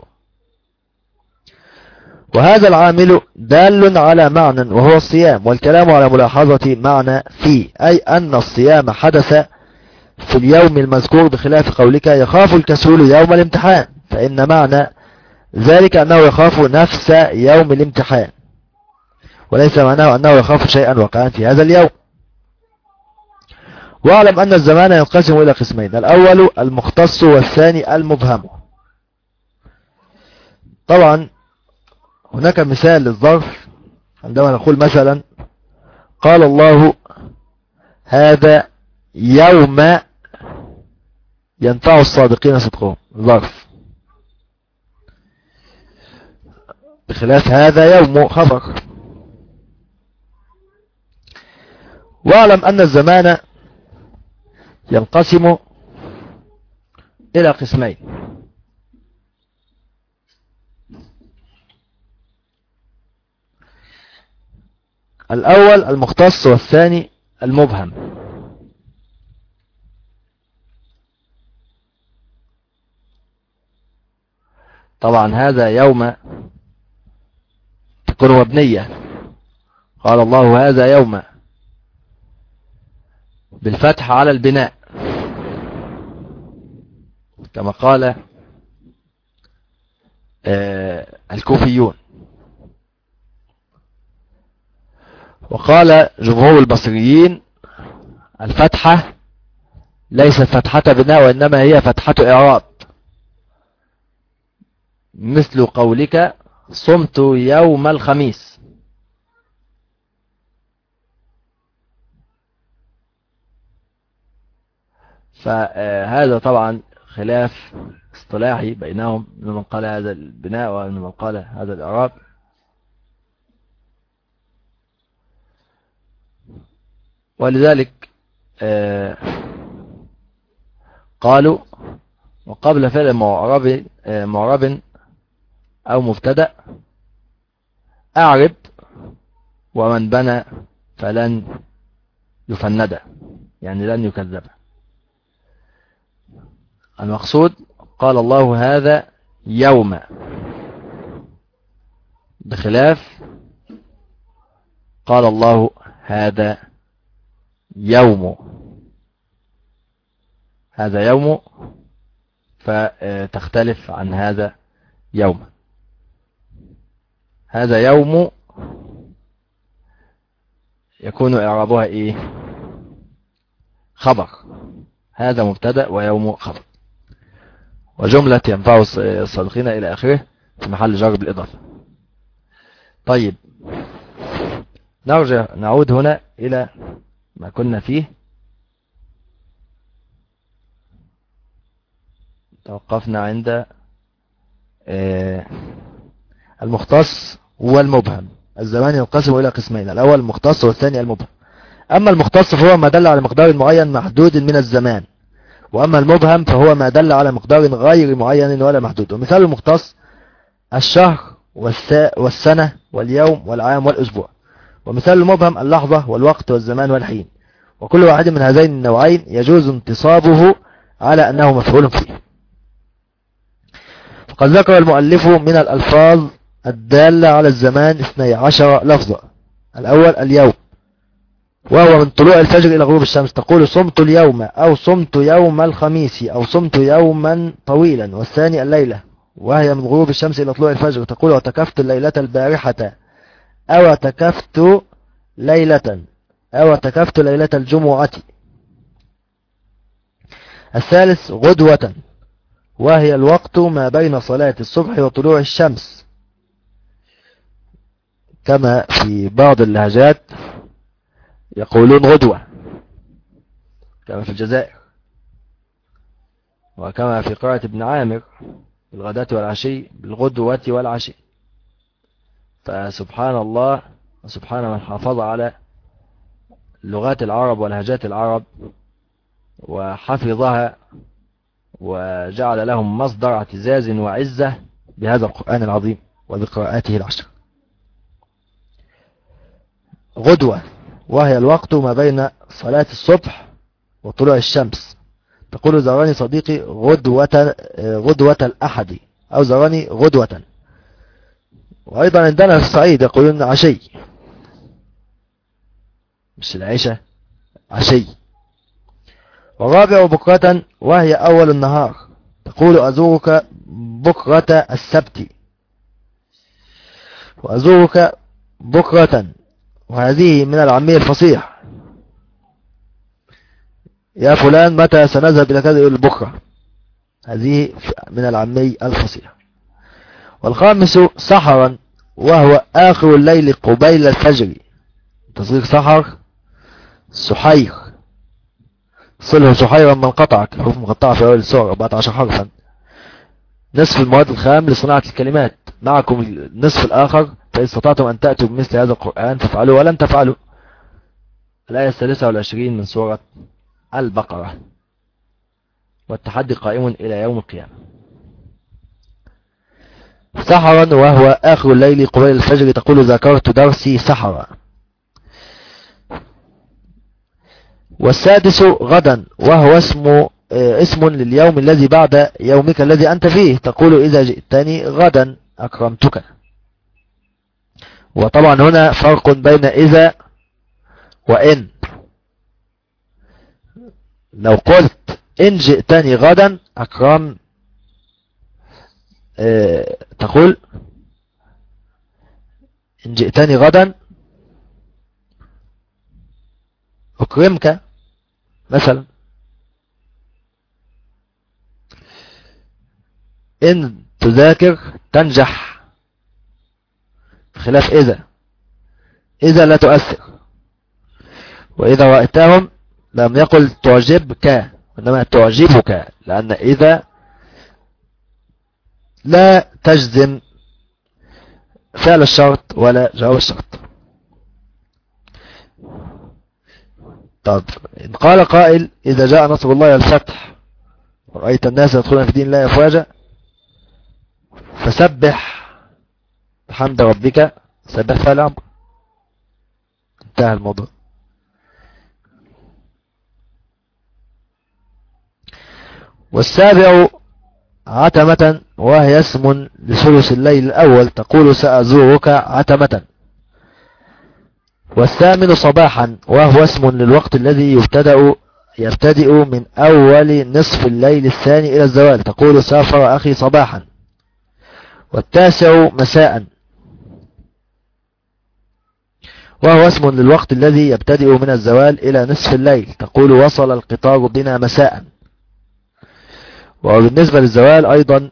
وهذا العامل دال على معنى وهو الصيام، والكلام على ملاحظة معنى فيه، أي أن الصيام حدث في اليوم المذكور، بخلاف قولك يخاف الكسول يوم الامتحان، فإن معنى ذلك أنه يخاف نفس يوم الامتحان، وليس معناه أنه يخاف شيئا وقعا في هذا اليوم. واعلم أن الزمان ينقسم إلى قسمين: الأول المختص، والثاني المبهم. طبعا هناك مثال للظرف عندما نقول مثلا قال الله هذا يوم ينفع الصادقين صدقهم، ظرف، بخلاف هذا يوم خبر. واعلم أن الزمان ينقسم إلى قسمين: الأول المختص، والثاني المبهم. طبعا هذا يوم تكون مبنية، قال الله هذا يوم بالفتح على البناء كما قال الكوفيون. وقال جمهور البصريين الفتحة ليست فتحة بناء، وإنما هي فتحة إعراب، مثل قولك صمت يوم الخميس. فهذا طبعا خلاف اصطلاحي بينهم، من قال هذا البناء ومن قال هذا الإعراب. ولذلك قالوا وقبل فعل معرب أو مبتدأ أعرب، ومن بنى فلن يفند، يعني لن يكذب. المقصود قال الله هذا يوم، بخلاف قال الله هذا يوم. هذا يوم فتختلف عن هذا يوم. هذا يوم يكون إعرابها إيه؟ خبر. هذا مبتدأ ويوم خبر، وجملة ينفع الصادقين إلى آخره في محل جر بالإضافة. طيب نعود هنا إلى ما كنا فيه. توقفنا عند المختص والمبهم. الزمان ينقسم إلى قسمين، الأول المختص والثاني المبهم. أما المختص فهو ما دل على مقدار معين محدود من الزمان، وأما المبهم فهو ما دل على مقدار غير معين ولا محدود. ومثال المختص الشهر والسنة واليوم والعام والأسبوع. ومثال المبهم اللحظة والوقت والزمان والحين. وكل واحد من هذين النوعين يجوز انتصابه على أنه مفعول فيه. فقد ذكر المؤلف من الألفاظ الدالة على الزمان 12 لفظا. الأول اليوم، وهو من طلوع الفجر إلى غروب الشمس. تقول صمت اليوم، أو صمت يوم الخميس، أو صمت يوما طويلا. والثاني الليلة، وهي من غروب الشمس إلى طلوع الفجر. تقول اعتكفت الليلة البارحة، أو اعتكفت ليلة، أو اعتكفت ليلة الجمعة. الثالث غدوة، وهي الوقت ما بين صلاة الصبح وطلوع الشمس، كما في بعض اللهجات يقولون غدوة، كما في الجزائر، وكما في قراءة ابن عامر بالغداة والعشي بالغدوة والعشي. فسبحان الله وسبحان من حافظ على لغات العرب ولهجات العرب وحفظها وجعل لهم مصدر اعتزاز وعزة بهذا القرآن العظيم وبقراءاته العشر. غدوة، وهي الوقت ما بين صلاة الصبح وطلوع الشمس. تقول زارني صديقي غدوة الأحد، أو زارني غدوة. وأيضا عندنا في الصعيد يقولون عشي، مش العشاء، عشي. والرابع بكرة، وهي أول النهار. تقول أزورك بكرة السبت، وأزورك بكرة، وهذه من العامية الفصيح. يا فلان متى سنذهب إلى كذا؟ يقول بكرة. هذه من العامي الفصيح. والخامس سحرا، وهو آخر الليل قبيل الفجر. تصغير سحر سحير، صله سحيرا من قطعك، حروف مقطعة في أول السورة 14 حرفا. نصف المواد الخام لصناعة الكلمات، معكم النصف الآخر، فإن استطعتم أن تأتوا بمثل هذا القرآن فافعلوا ولن تفعلوا. الآية 23 من سورة البقرة. والتحدي قائم إلى يوم القيامة. سحرا، وهو آخر الليل قبيل الفجر. تقول ذكرت درسي سحرا. والسادس غدا، وهو اسم لليوم الذي بعد يومك الذي أنت فيه. تقول إذا جئتني غدا أكرمتك. وطبعا هنا فرق بين إذا وإن. لو قلت إن جئتني غدا أكرم، تقول إن جئتني غدا أكرمك مثلا. إن تذاكر تنجح، بخلاف إذا لا تؤثر. وإذا رأيتهم لم يقل تعجبك، إنما تعجبك، لأن إذا لا تجزم فعل الشرط ولا جواب الشرط. طب إن قال قائل إذا جاء نصر الله والفتح ورأيت الناس يدخلون في دين الله أفواجا فسبح بحمد ربك، سبح فعل أمر، انتهى الموضوع. والسابع عتمة، وهي اسم لثلث الليل الأول، تقول سأزورك عتمة. والثامن صباحا، وهو اسم للوقت الذي يبتدئ من أول نصف الليل الثاني إلى الزوال، تقول سافر أخي صباحا. والتاسع مساء، وهو اسم للوقت الذي يبتدئ من الزوال إلى نصف الليل، تقول وصل القطار بنا مساء. وبالنسبة للزوال أيضا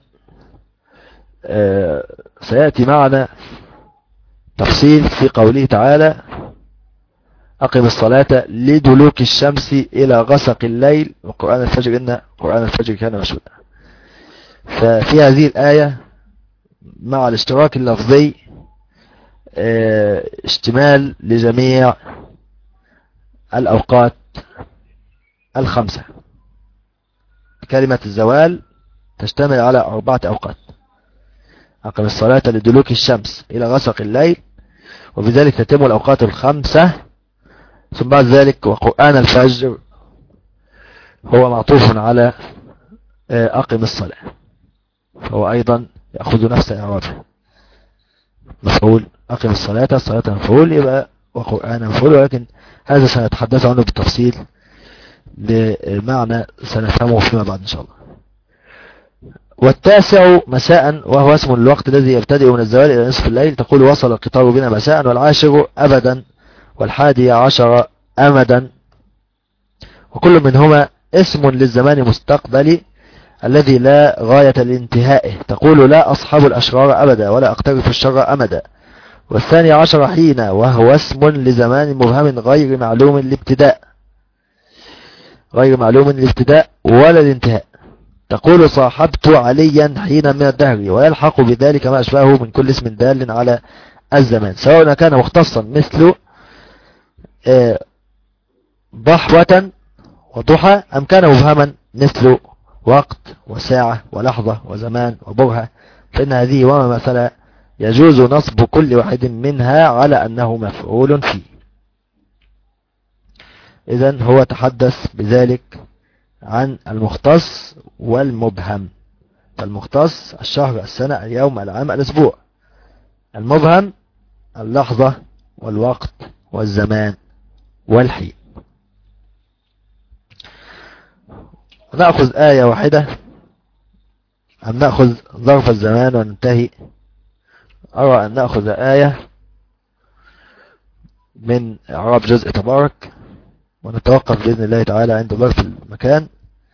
سيأتي معنا تفصيل في قوله تعالى أقم الصلاة لدلوك الشمس إلى غسق الليل وقرآن الفجر إن قرآن الفجر كان مشهودا. ففي هذه الآية مع الاشتراك اللفظي اشتمال لجميع الأوقات الخمسة. كلمة الزوال تشتمل على 4 أوقات: أقم الصلاة لدلوك الشمس إلى غسق الليل، وبذلك تتم الأوقات الخمسة. ثم بعد ذلك وقرآن الفجر هو معطوف على أقم الصلاة، فهو أيضا يأخذ نفس إعرابه، مفعول أقم الصلاة، الصلاة مفعول، يبقى وقرآن مفعول، ولكن هذا سنتحدث عنه بالتفصيل لمعنى سنفهمه فيما بعد إن شاء الله. والتاسع مساء، وهو اسم الوقت الذي يبتدئ من الزوال إلى نصف الليل، تقول وصل القطار بنا مساء. والعاشر أبدا، والحادي عشر أمدا، وكل منهما اسم للزمان المستقبلي الذي لا غاية لانتهائه، تقول لا أصحاب الأشرار أبدا ولا أقترف الشر أمدا. والثاني عشر حين، وهو اسم لزمان مبهم غير معلوم الابتداء ولا الانتهاء، تقول صاحبت عليا حين من الدهر، ويلحق بذلك ما أشبهه من كل اسم دال على الزمان، سواء كان مختصا مثل ضحوة وضحى، أم كان مبهما مثل وقت وساعة ولحظة وزمان وبرهة، فإن هذه وما مثل يجوز نصب كل واحد منها على أنه مفعول فيه. إذن هو تحدث بذلك عن المختص والمبهم. فالمختص الشهر، السنة، اليوم، العام، الأسبوع. المبهم اللحظة والوقت والزمان والحين. نأخذ آية واحدة أم نأخذ ظرف الزمان وننتهي؟ أرى أن نأخذ آية من إعراب جزء تبارك ونتوقف بإذن الله تعالى عند ظرف المكان،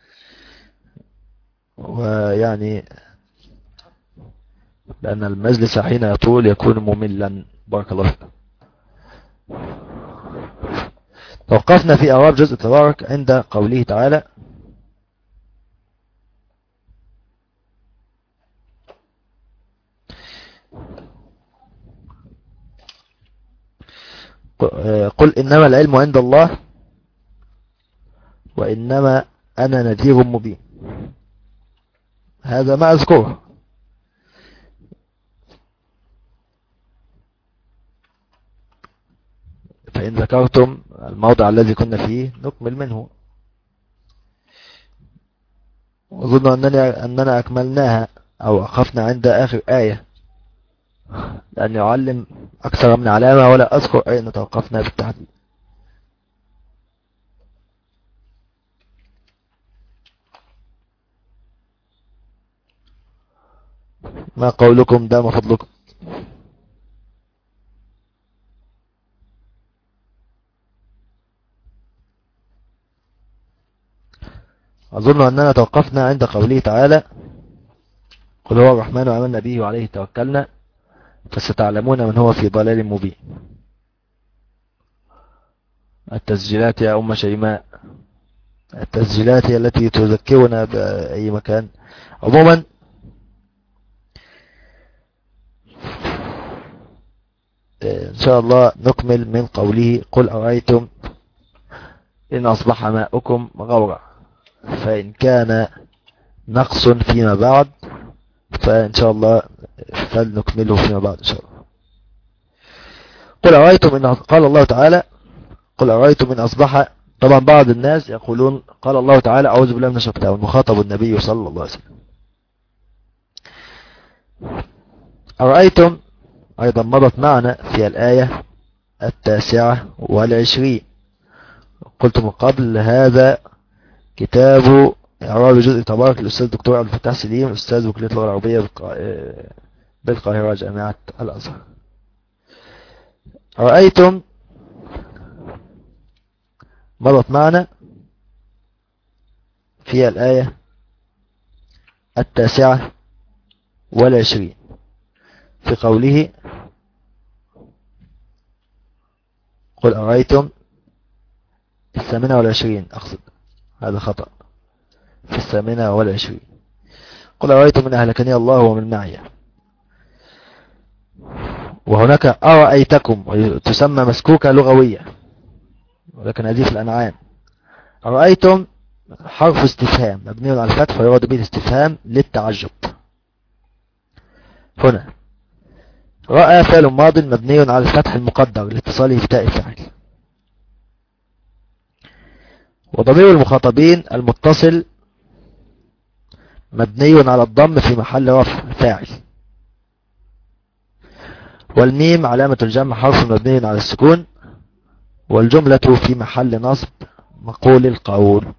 ويعني لأن المجلس حين يطول يكون مملا. بارك الله فيك. توقفنا في إعراب جزء تبارك عند قوله تعالى قل إنما العلم عند الله وإنما أنا نذير مبين. هذا ما أذكره، فإن ذكرتم الموضع الذي كنا فيه نكمل منه. أظن أننا أكملناها أو أخفنا عند آخر آية، لأن يعلم أكثر من علامة ولا أذكر أين توقفنا بالتحديد. ما قولكم؟ دام فضلكم. أظن أننا توقفنا عند قوله تعالى قل هو الرحمن آمنا به وعليه توكلنا فستعلمون من هو في ضلال مبين. التسجيلات يا أم شيماء. التسجيلات هي التي تذكرنا بأي مكان. عموما إن شاء الله نكمل من قوله قل أرأيتم إن أصبح ماؤكم غورا، فإن كان نقص فيما بعد فإن شاء الله فلنكمله فيما بعد إن شاء الله. قل أرأيتم إن قال الله تعالى قل أرأيتم إن أصبح. طبعا بعض الناس يقولون قال الله تعالى أعوذ بالله من الشيطان، والمخاطب النبي صلى الله عليه وسلم. أرأيتم أيضا مضت معنا في الآية 29. قلت من قبل هذا كتاب إعراب جزء تبارك الأستاذ الدكتور عبد الفتاح سليم، أستاذ بكلية اللغة العربية بالقاهرة جامعة الأزهر. أرأيتم مضت معنا في الآية 29 في قوله قل أرأيتم 28 أقصد، هذا خطأ، في 28 قل أرأيتم من أهلكني الله ومن معي. وهناك أرأيتكم تسمى مسكوكة لغوية، ولكن هذه في الأنعام. أرأيتم حرف استفهام مبني على الفتح ويراد به الاستفهام للتعجب. هنا رأى فعل ماض مبني على الفتح المقدر لاتصاله بتاء فاعل، وضمير المخاطبين المتصل مبني على الضم في محل رفع فاعل، والميم علامة الجمع حرف مبني على السكون، والجملة في محل نصب مقول القول.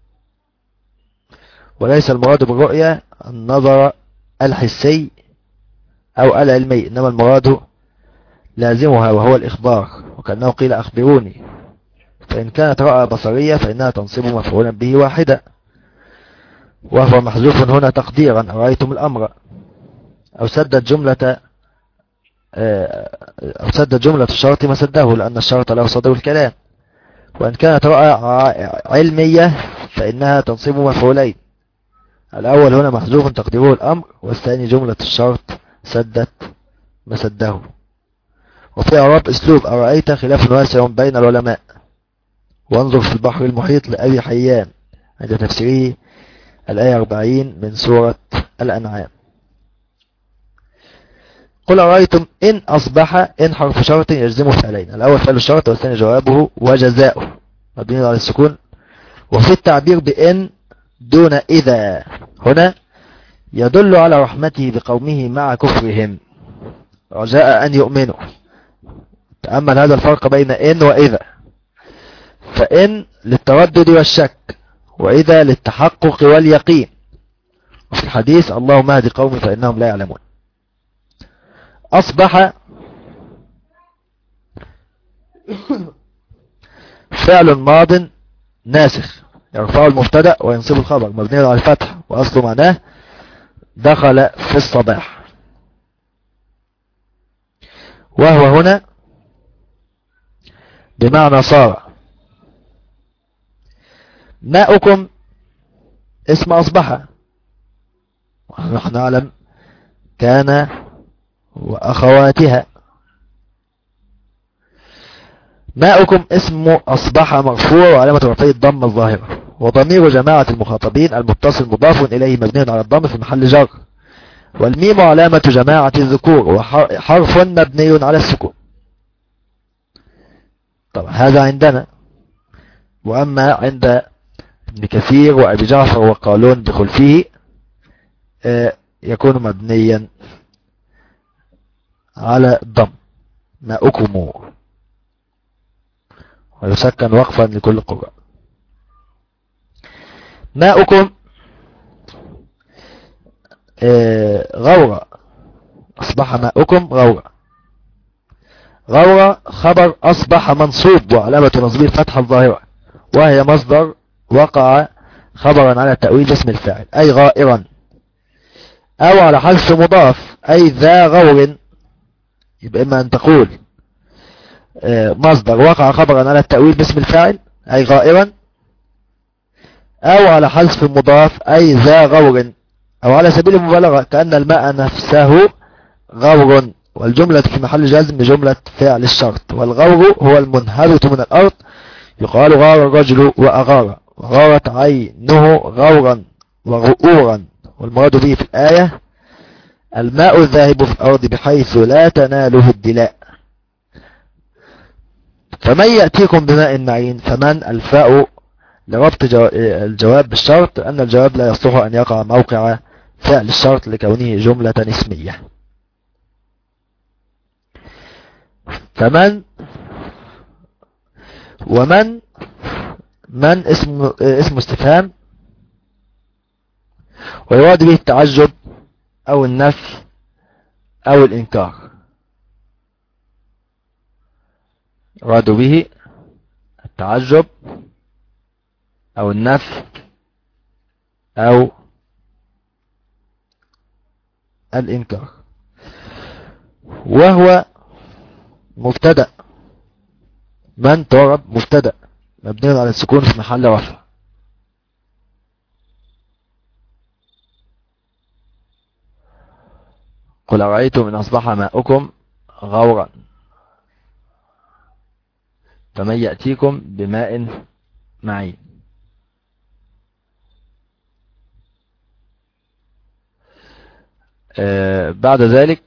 وليس المراد بالرؤية النظر الحسي أو العلمي، إنما المراد لازمها وهو الإخبار، وكأنه قيل أخبروني. فإن كانت رؤى بصرية فإنها تنصب مفعولا به واحدة، وهو محذوف هنا تقديرا أرأيتم الأمر، أو سدد جملة الشرط ما سده، لأن الشرط له صدر الكلام. وإن كانت رؤى علمية فإنها تنصب مفعولين، الأول هنا محذوف تقديره الأمر، والثاني جملة الشرط سدت ما سده. وفي إعراب أسلوب أرأيت خلاف واسع بين العلماء، وانظر في البحر المحيط لأبي حيان عند تفسيره الآية 40 من سورة الأنعام. قل أرأيتم إن أصبح، إن حرف شرط يجزم فعلين، الأول فعل الشرط والثاني جوابه وجزاؤه مبني على السكون. وفي التعبير بإن دون إذا هنا يدل على رحمته بقومه مع كفرهم رجاء أن يؤمنوا. تأمل هذا الفرق بين إن وإذا، فإن للتردد والشك، وإذا للتحقق واليقين. وفي الحديث اللهم اهد قومي فإنهم لا يعلمون. أصبح فعل ماض ناسخ يرفع المبتدأ وينصب الخبر مبني على الفتح، وأصل معناه دخل في الصباح. وهو هنا بمعنى صار. ماؤكم اسم أصبح، ونحن نعلم كان وأخواتها. ماؤكم اسم أصبح مرفوع وعلامة رفعه الضمة الظاهرة، وضمير جماعة المخاطبين المتصل مضاف إليه مبني على الضم في محل جر، والميم علامة جماعة الذكور وحرف مبني على السكون. طبعا هذا عندنا، وأما عند ابن كثير وأبي جعفر وقالون بخلفه يكون مبنيا على الضم ماؤكم، ويسكن وقفا لكل قراء. ماؤكم غورة، أصبح ماؤكم غورة. غورة خبر أصبح منصوب وعلامة نصبه الفتحة الظاهرة، وهي مصدر وقع خبرا على تأويل اسم الفاعل أي غائرا، أو على حذف مضاف أي ذا غور. يبقى إما أن تقول مصدر وقع خبرا على التأويل باسم الفاعل أي غائرا، أو على حذف مضاف أي ذا غور، أو على سبيل المبالغة كأن الماء نفسه غور، والجملة في محل جزم بجملة فعل الشرط. والغور هو المنهبط من الأرض، يقال غار الرجل وأغار، وغارت عينه غورا وغؤورا. والمراد به في الآية الماء الذاهب في الأرض بحيث لا تناله الدلاء. فمن يأتيكم بماء معين، فمن الفاء لربط الجواب بالشرط، أن الجواب لا يصلح أن يقع موقع فعل الشرط لكونه جملة اسمية. فمن ومن من اسم استفهام، ويراد به التعجب أو النفي أو الإنكار. يراد به التعجب أو النفي أو الإنكار. وهو مبتدأ، من تعرب مبتدأ مبني على السكون في محل رفع. قل أرأيتم إن أصبح ماؤكم غورا فمن يأتيكم بماء معين. بعد ذلك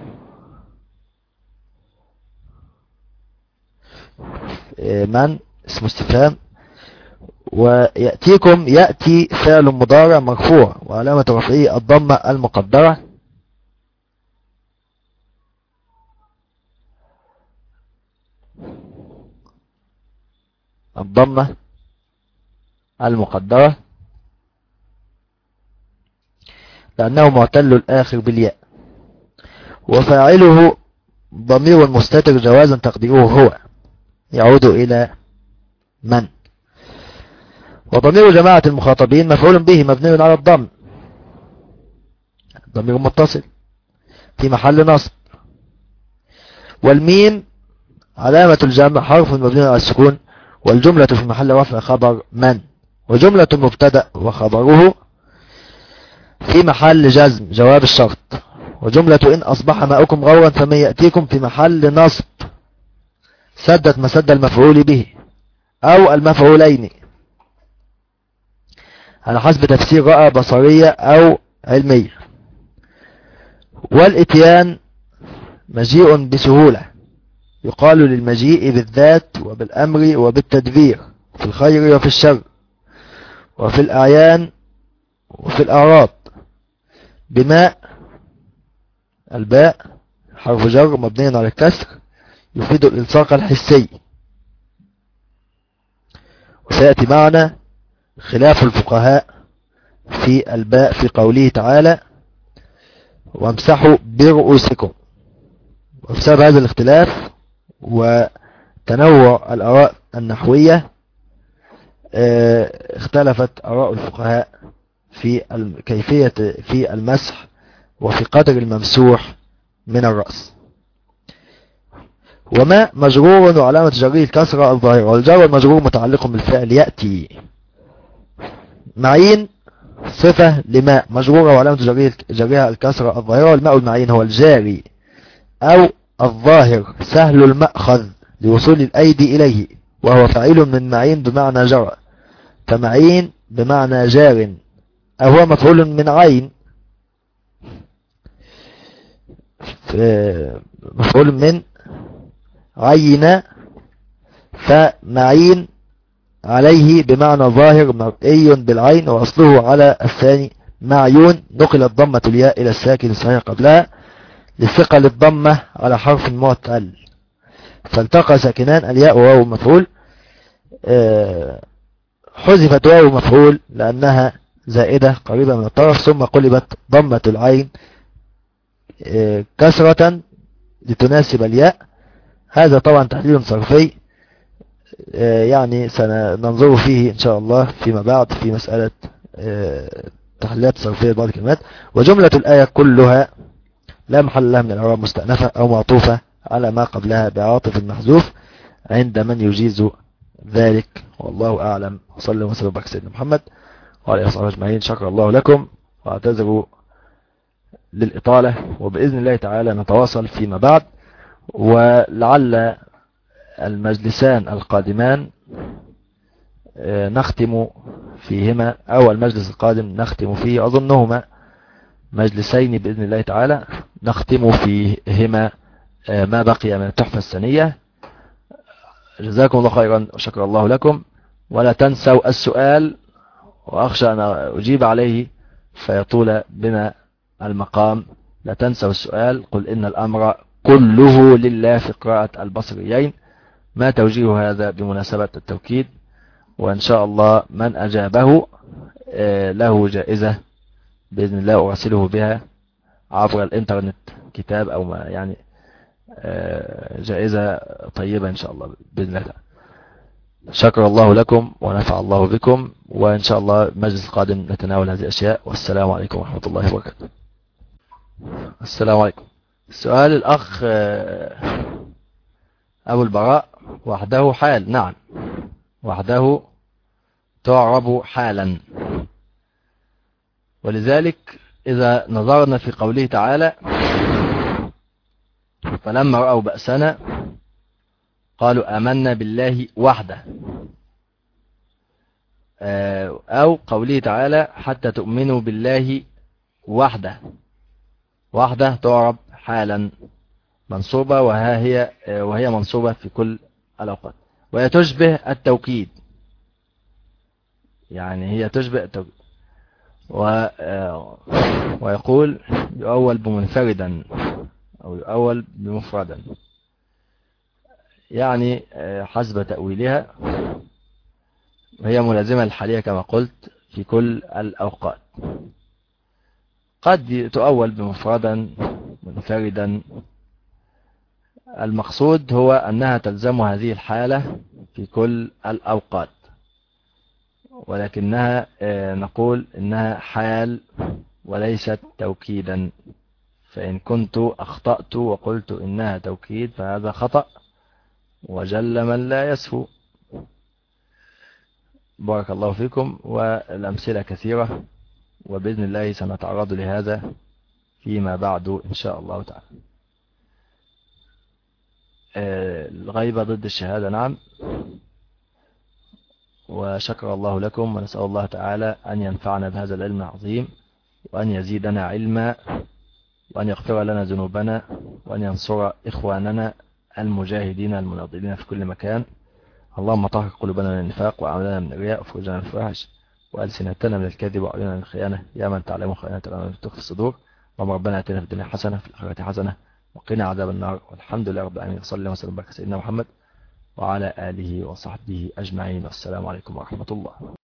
من اسم استفهام، ويأتيكم يأتي فعل مضارع مرفوع وعلامة رفعه الضمة المقدرة، الضمة المقدرة لأنه معتل الآخر بالياء. وفاعله ضمير مستتر جوازا تقديره هو، يعود إلى من. وضمير جماعة المخاطبين مفعول به مبني على الضم، ضمير متصل في محل نصب. والميم علامة الجمع حرف مبني على السكون، والجملة في محل رفع خبر من، وجملة مبتدأ وخبره في محل جزم جواب الشرط. وجملة إن أصبح ماؤكم غورا فمن يأتيكم في محل نصب سدت مسد المفعول به أو المفعولين على حسب تفسير رأى بصرية أو علمية. والإتيان مجيء بسهولة، يقال للمجيء بالذات وبالأمر وبالتدبير في الخير وفي الشر وفي الأعيان وفي الأعراض. بماء الباء حرف جر مبني على الكسر يفيد الإلصاق الحسي. وسيأتي معنا خلاف الفقهاء في الباء في قوله تعالى وامسحوا برؤوسكم. وبسبب هذا الاختلاف وتنوع الآراء النحوية اختلفت آراء الفقهاء في كيفية في المسح وفي قدر الممسوح من الرأس. وما مجرور وعلامة جره الكسرة الظاهرة، والجر والمجرور متعلق بالفعل يأتي. معين صفة لماء مجرورة وعلامة جرها الكسرة الظاهرة، والماء المعين هو الجاري أو الظاهر سهل المأخذ لوصول الأيدي إليه، وهو فعيل من معين بمعنى جرى، فمعين بمعنى جار، أو هو مفعول من عين، مفعول من عين، فمعين عليه بمعنى ظاهر مرئي بالعين، وأصله على الثاني معيون، نقلت ضمة الياء إلى الساكن الصحيح قبلها لثقل الضمة على حرف معتل، فالتقى ساكنان الياء وواو مفعول. حذفت واو مفعول لأنها زائدة قريبة من الطرف، ثم قلبت ضمة العين كسرة لتناسب الياء. هذا طبعا تحليل صرفي يعني سننظر فيه إن شاء الله فيما بعد في مسألة تحليلات صرفية بعض الكلمات. وجملة الآية كلها لا محل لها من الإعراب، مستأنفة أو معطوفة على ما قبلها بعاطف محذوف عند من يجيز ذلك. والله أعلم. صلى وسلم وبارك سيدنا محمد وعلى آله وصحبه أجمعين. شكر الله لكم واعتذروا للإطالة، وبإذن الله تعالى نتواصل فيما بعد، ولعل المجلسان القادمان نختم فيهما، أو المجلس القادم نختم فيه، أظنهما مجلسين بإذن الله تعالى نختم فيهما ما بقي من التحفة السنية. جزاكم الله خيرا وشكر الله لكم. ولا تنسوا السؤال، وأخشى أن أجيب عليه فيطول بنا المقام. لا تنسوا السؤال. قل إن الأمر كله لله في قراءة البصريين. ما توجيه هذا بمناسبة التوكيد، وإن شاء الله من أجابه له جائزة بإذن الله أرسله بها عبر الإنترنت، كتاب أو ما يعني جائزة طيبة إن شاء الله بإذن الله. شكر الله لكم ونفع الله بكم، وإن شاء الله المجلس القادم نتناول هذه الأشياء. والسلام عليكم ورحمة الله وبركاته. السلام عليكم. سؤال الأخ أبو البراء: وحده حال؟ نعم، وحده تعرب حالا، ولذلك إذا نظرنا في قوله تعالى: فلما رأوا بأسنا قالوا آمنا بالله وحده، أو قوله تعالى: حتى تؤمنوا بالله وحده. وحده تعرب حالا منصوبة، وهي منصوبة في كل الأوقات، وهي تشبه التوكيد، يعني هي تشبه التوكيد. ويقول يؤول بمنفردا أو يؤول بمفردا، يعني حسب تأويلها، هي ملازمة للحالية كما قلت في كل الأوقات. قد تؤول بمفردا منفردا، المقصود هو أنها تلزم هذه الحالة في كل الأوقات، ولكنها نقول إنها حال وليست توكيدا. فإن كنت أخطأت وقلت إنها توكيد فهذا خطأ، وجل من لا يسهو. بارك الله فيكم. والأمثلة كثيرة، وبإذن الله سنتعرض لهذا فيما بعد إن شاء الله تعالى. الغيبة ضد الشهادة، نعم. وشكر الله لكم، ونسأل الله تعالى أن ينفعنا بهذا العلم العظيم، وأن يزيدنا علما، وأن يغفر لنا ذنوبنا، وأن ينصر إخواننا المجاهدين المناضلين في كل مكان. اللهم طهر قلوبنا من النفاق، وأعمالنا من الرياء، وفرجنا من الفواحش، وألسنتنا من الكذب، وأعيننا من الخيانة، يا من تعلم خيانة الأمم تخفي الصدور. اللهم ربنا آتنا في الدنيا حسنة، في الآخرة حسنة، وقنا عذاب النار. والحمد لله رب العالمين. صلى الله وسلم وبارك على سيدنا محمد وعلى آله وصحبه أجمعين. والسلام عليكم ورحمة الله.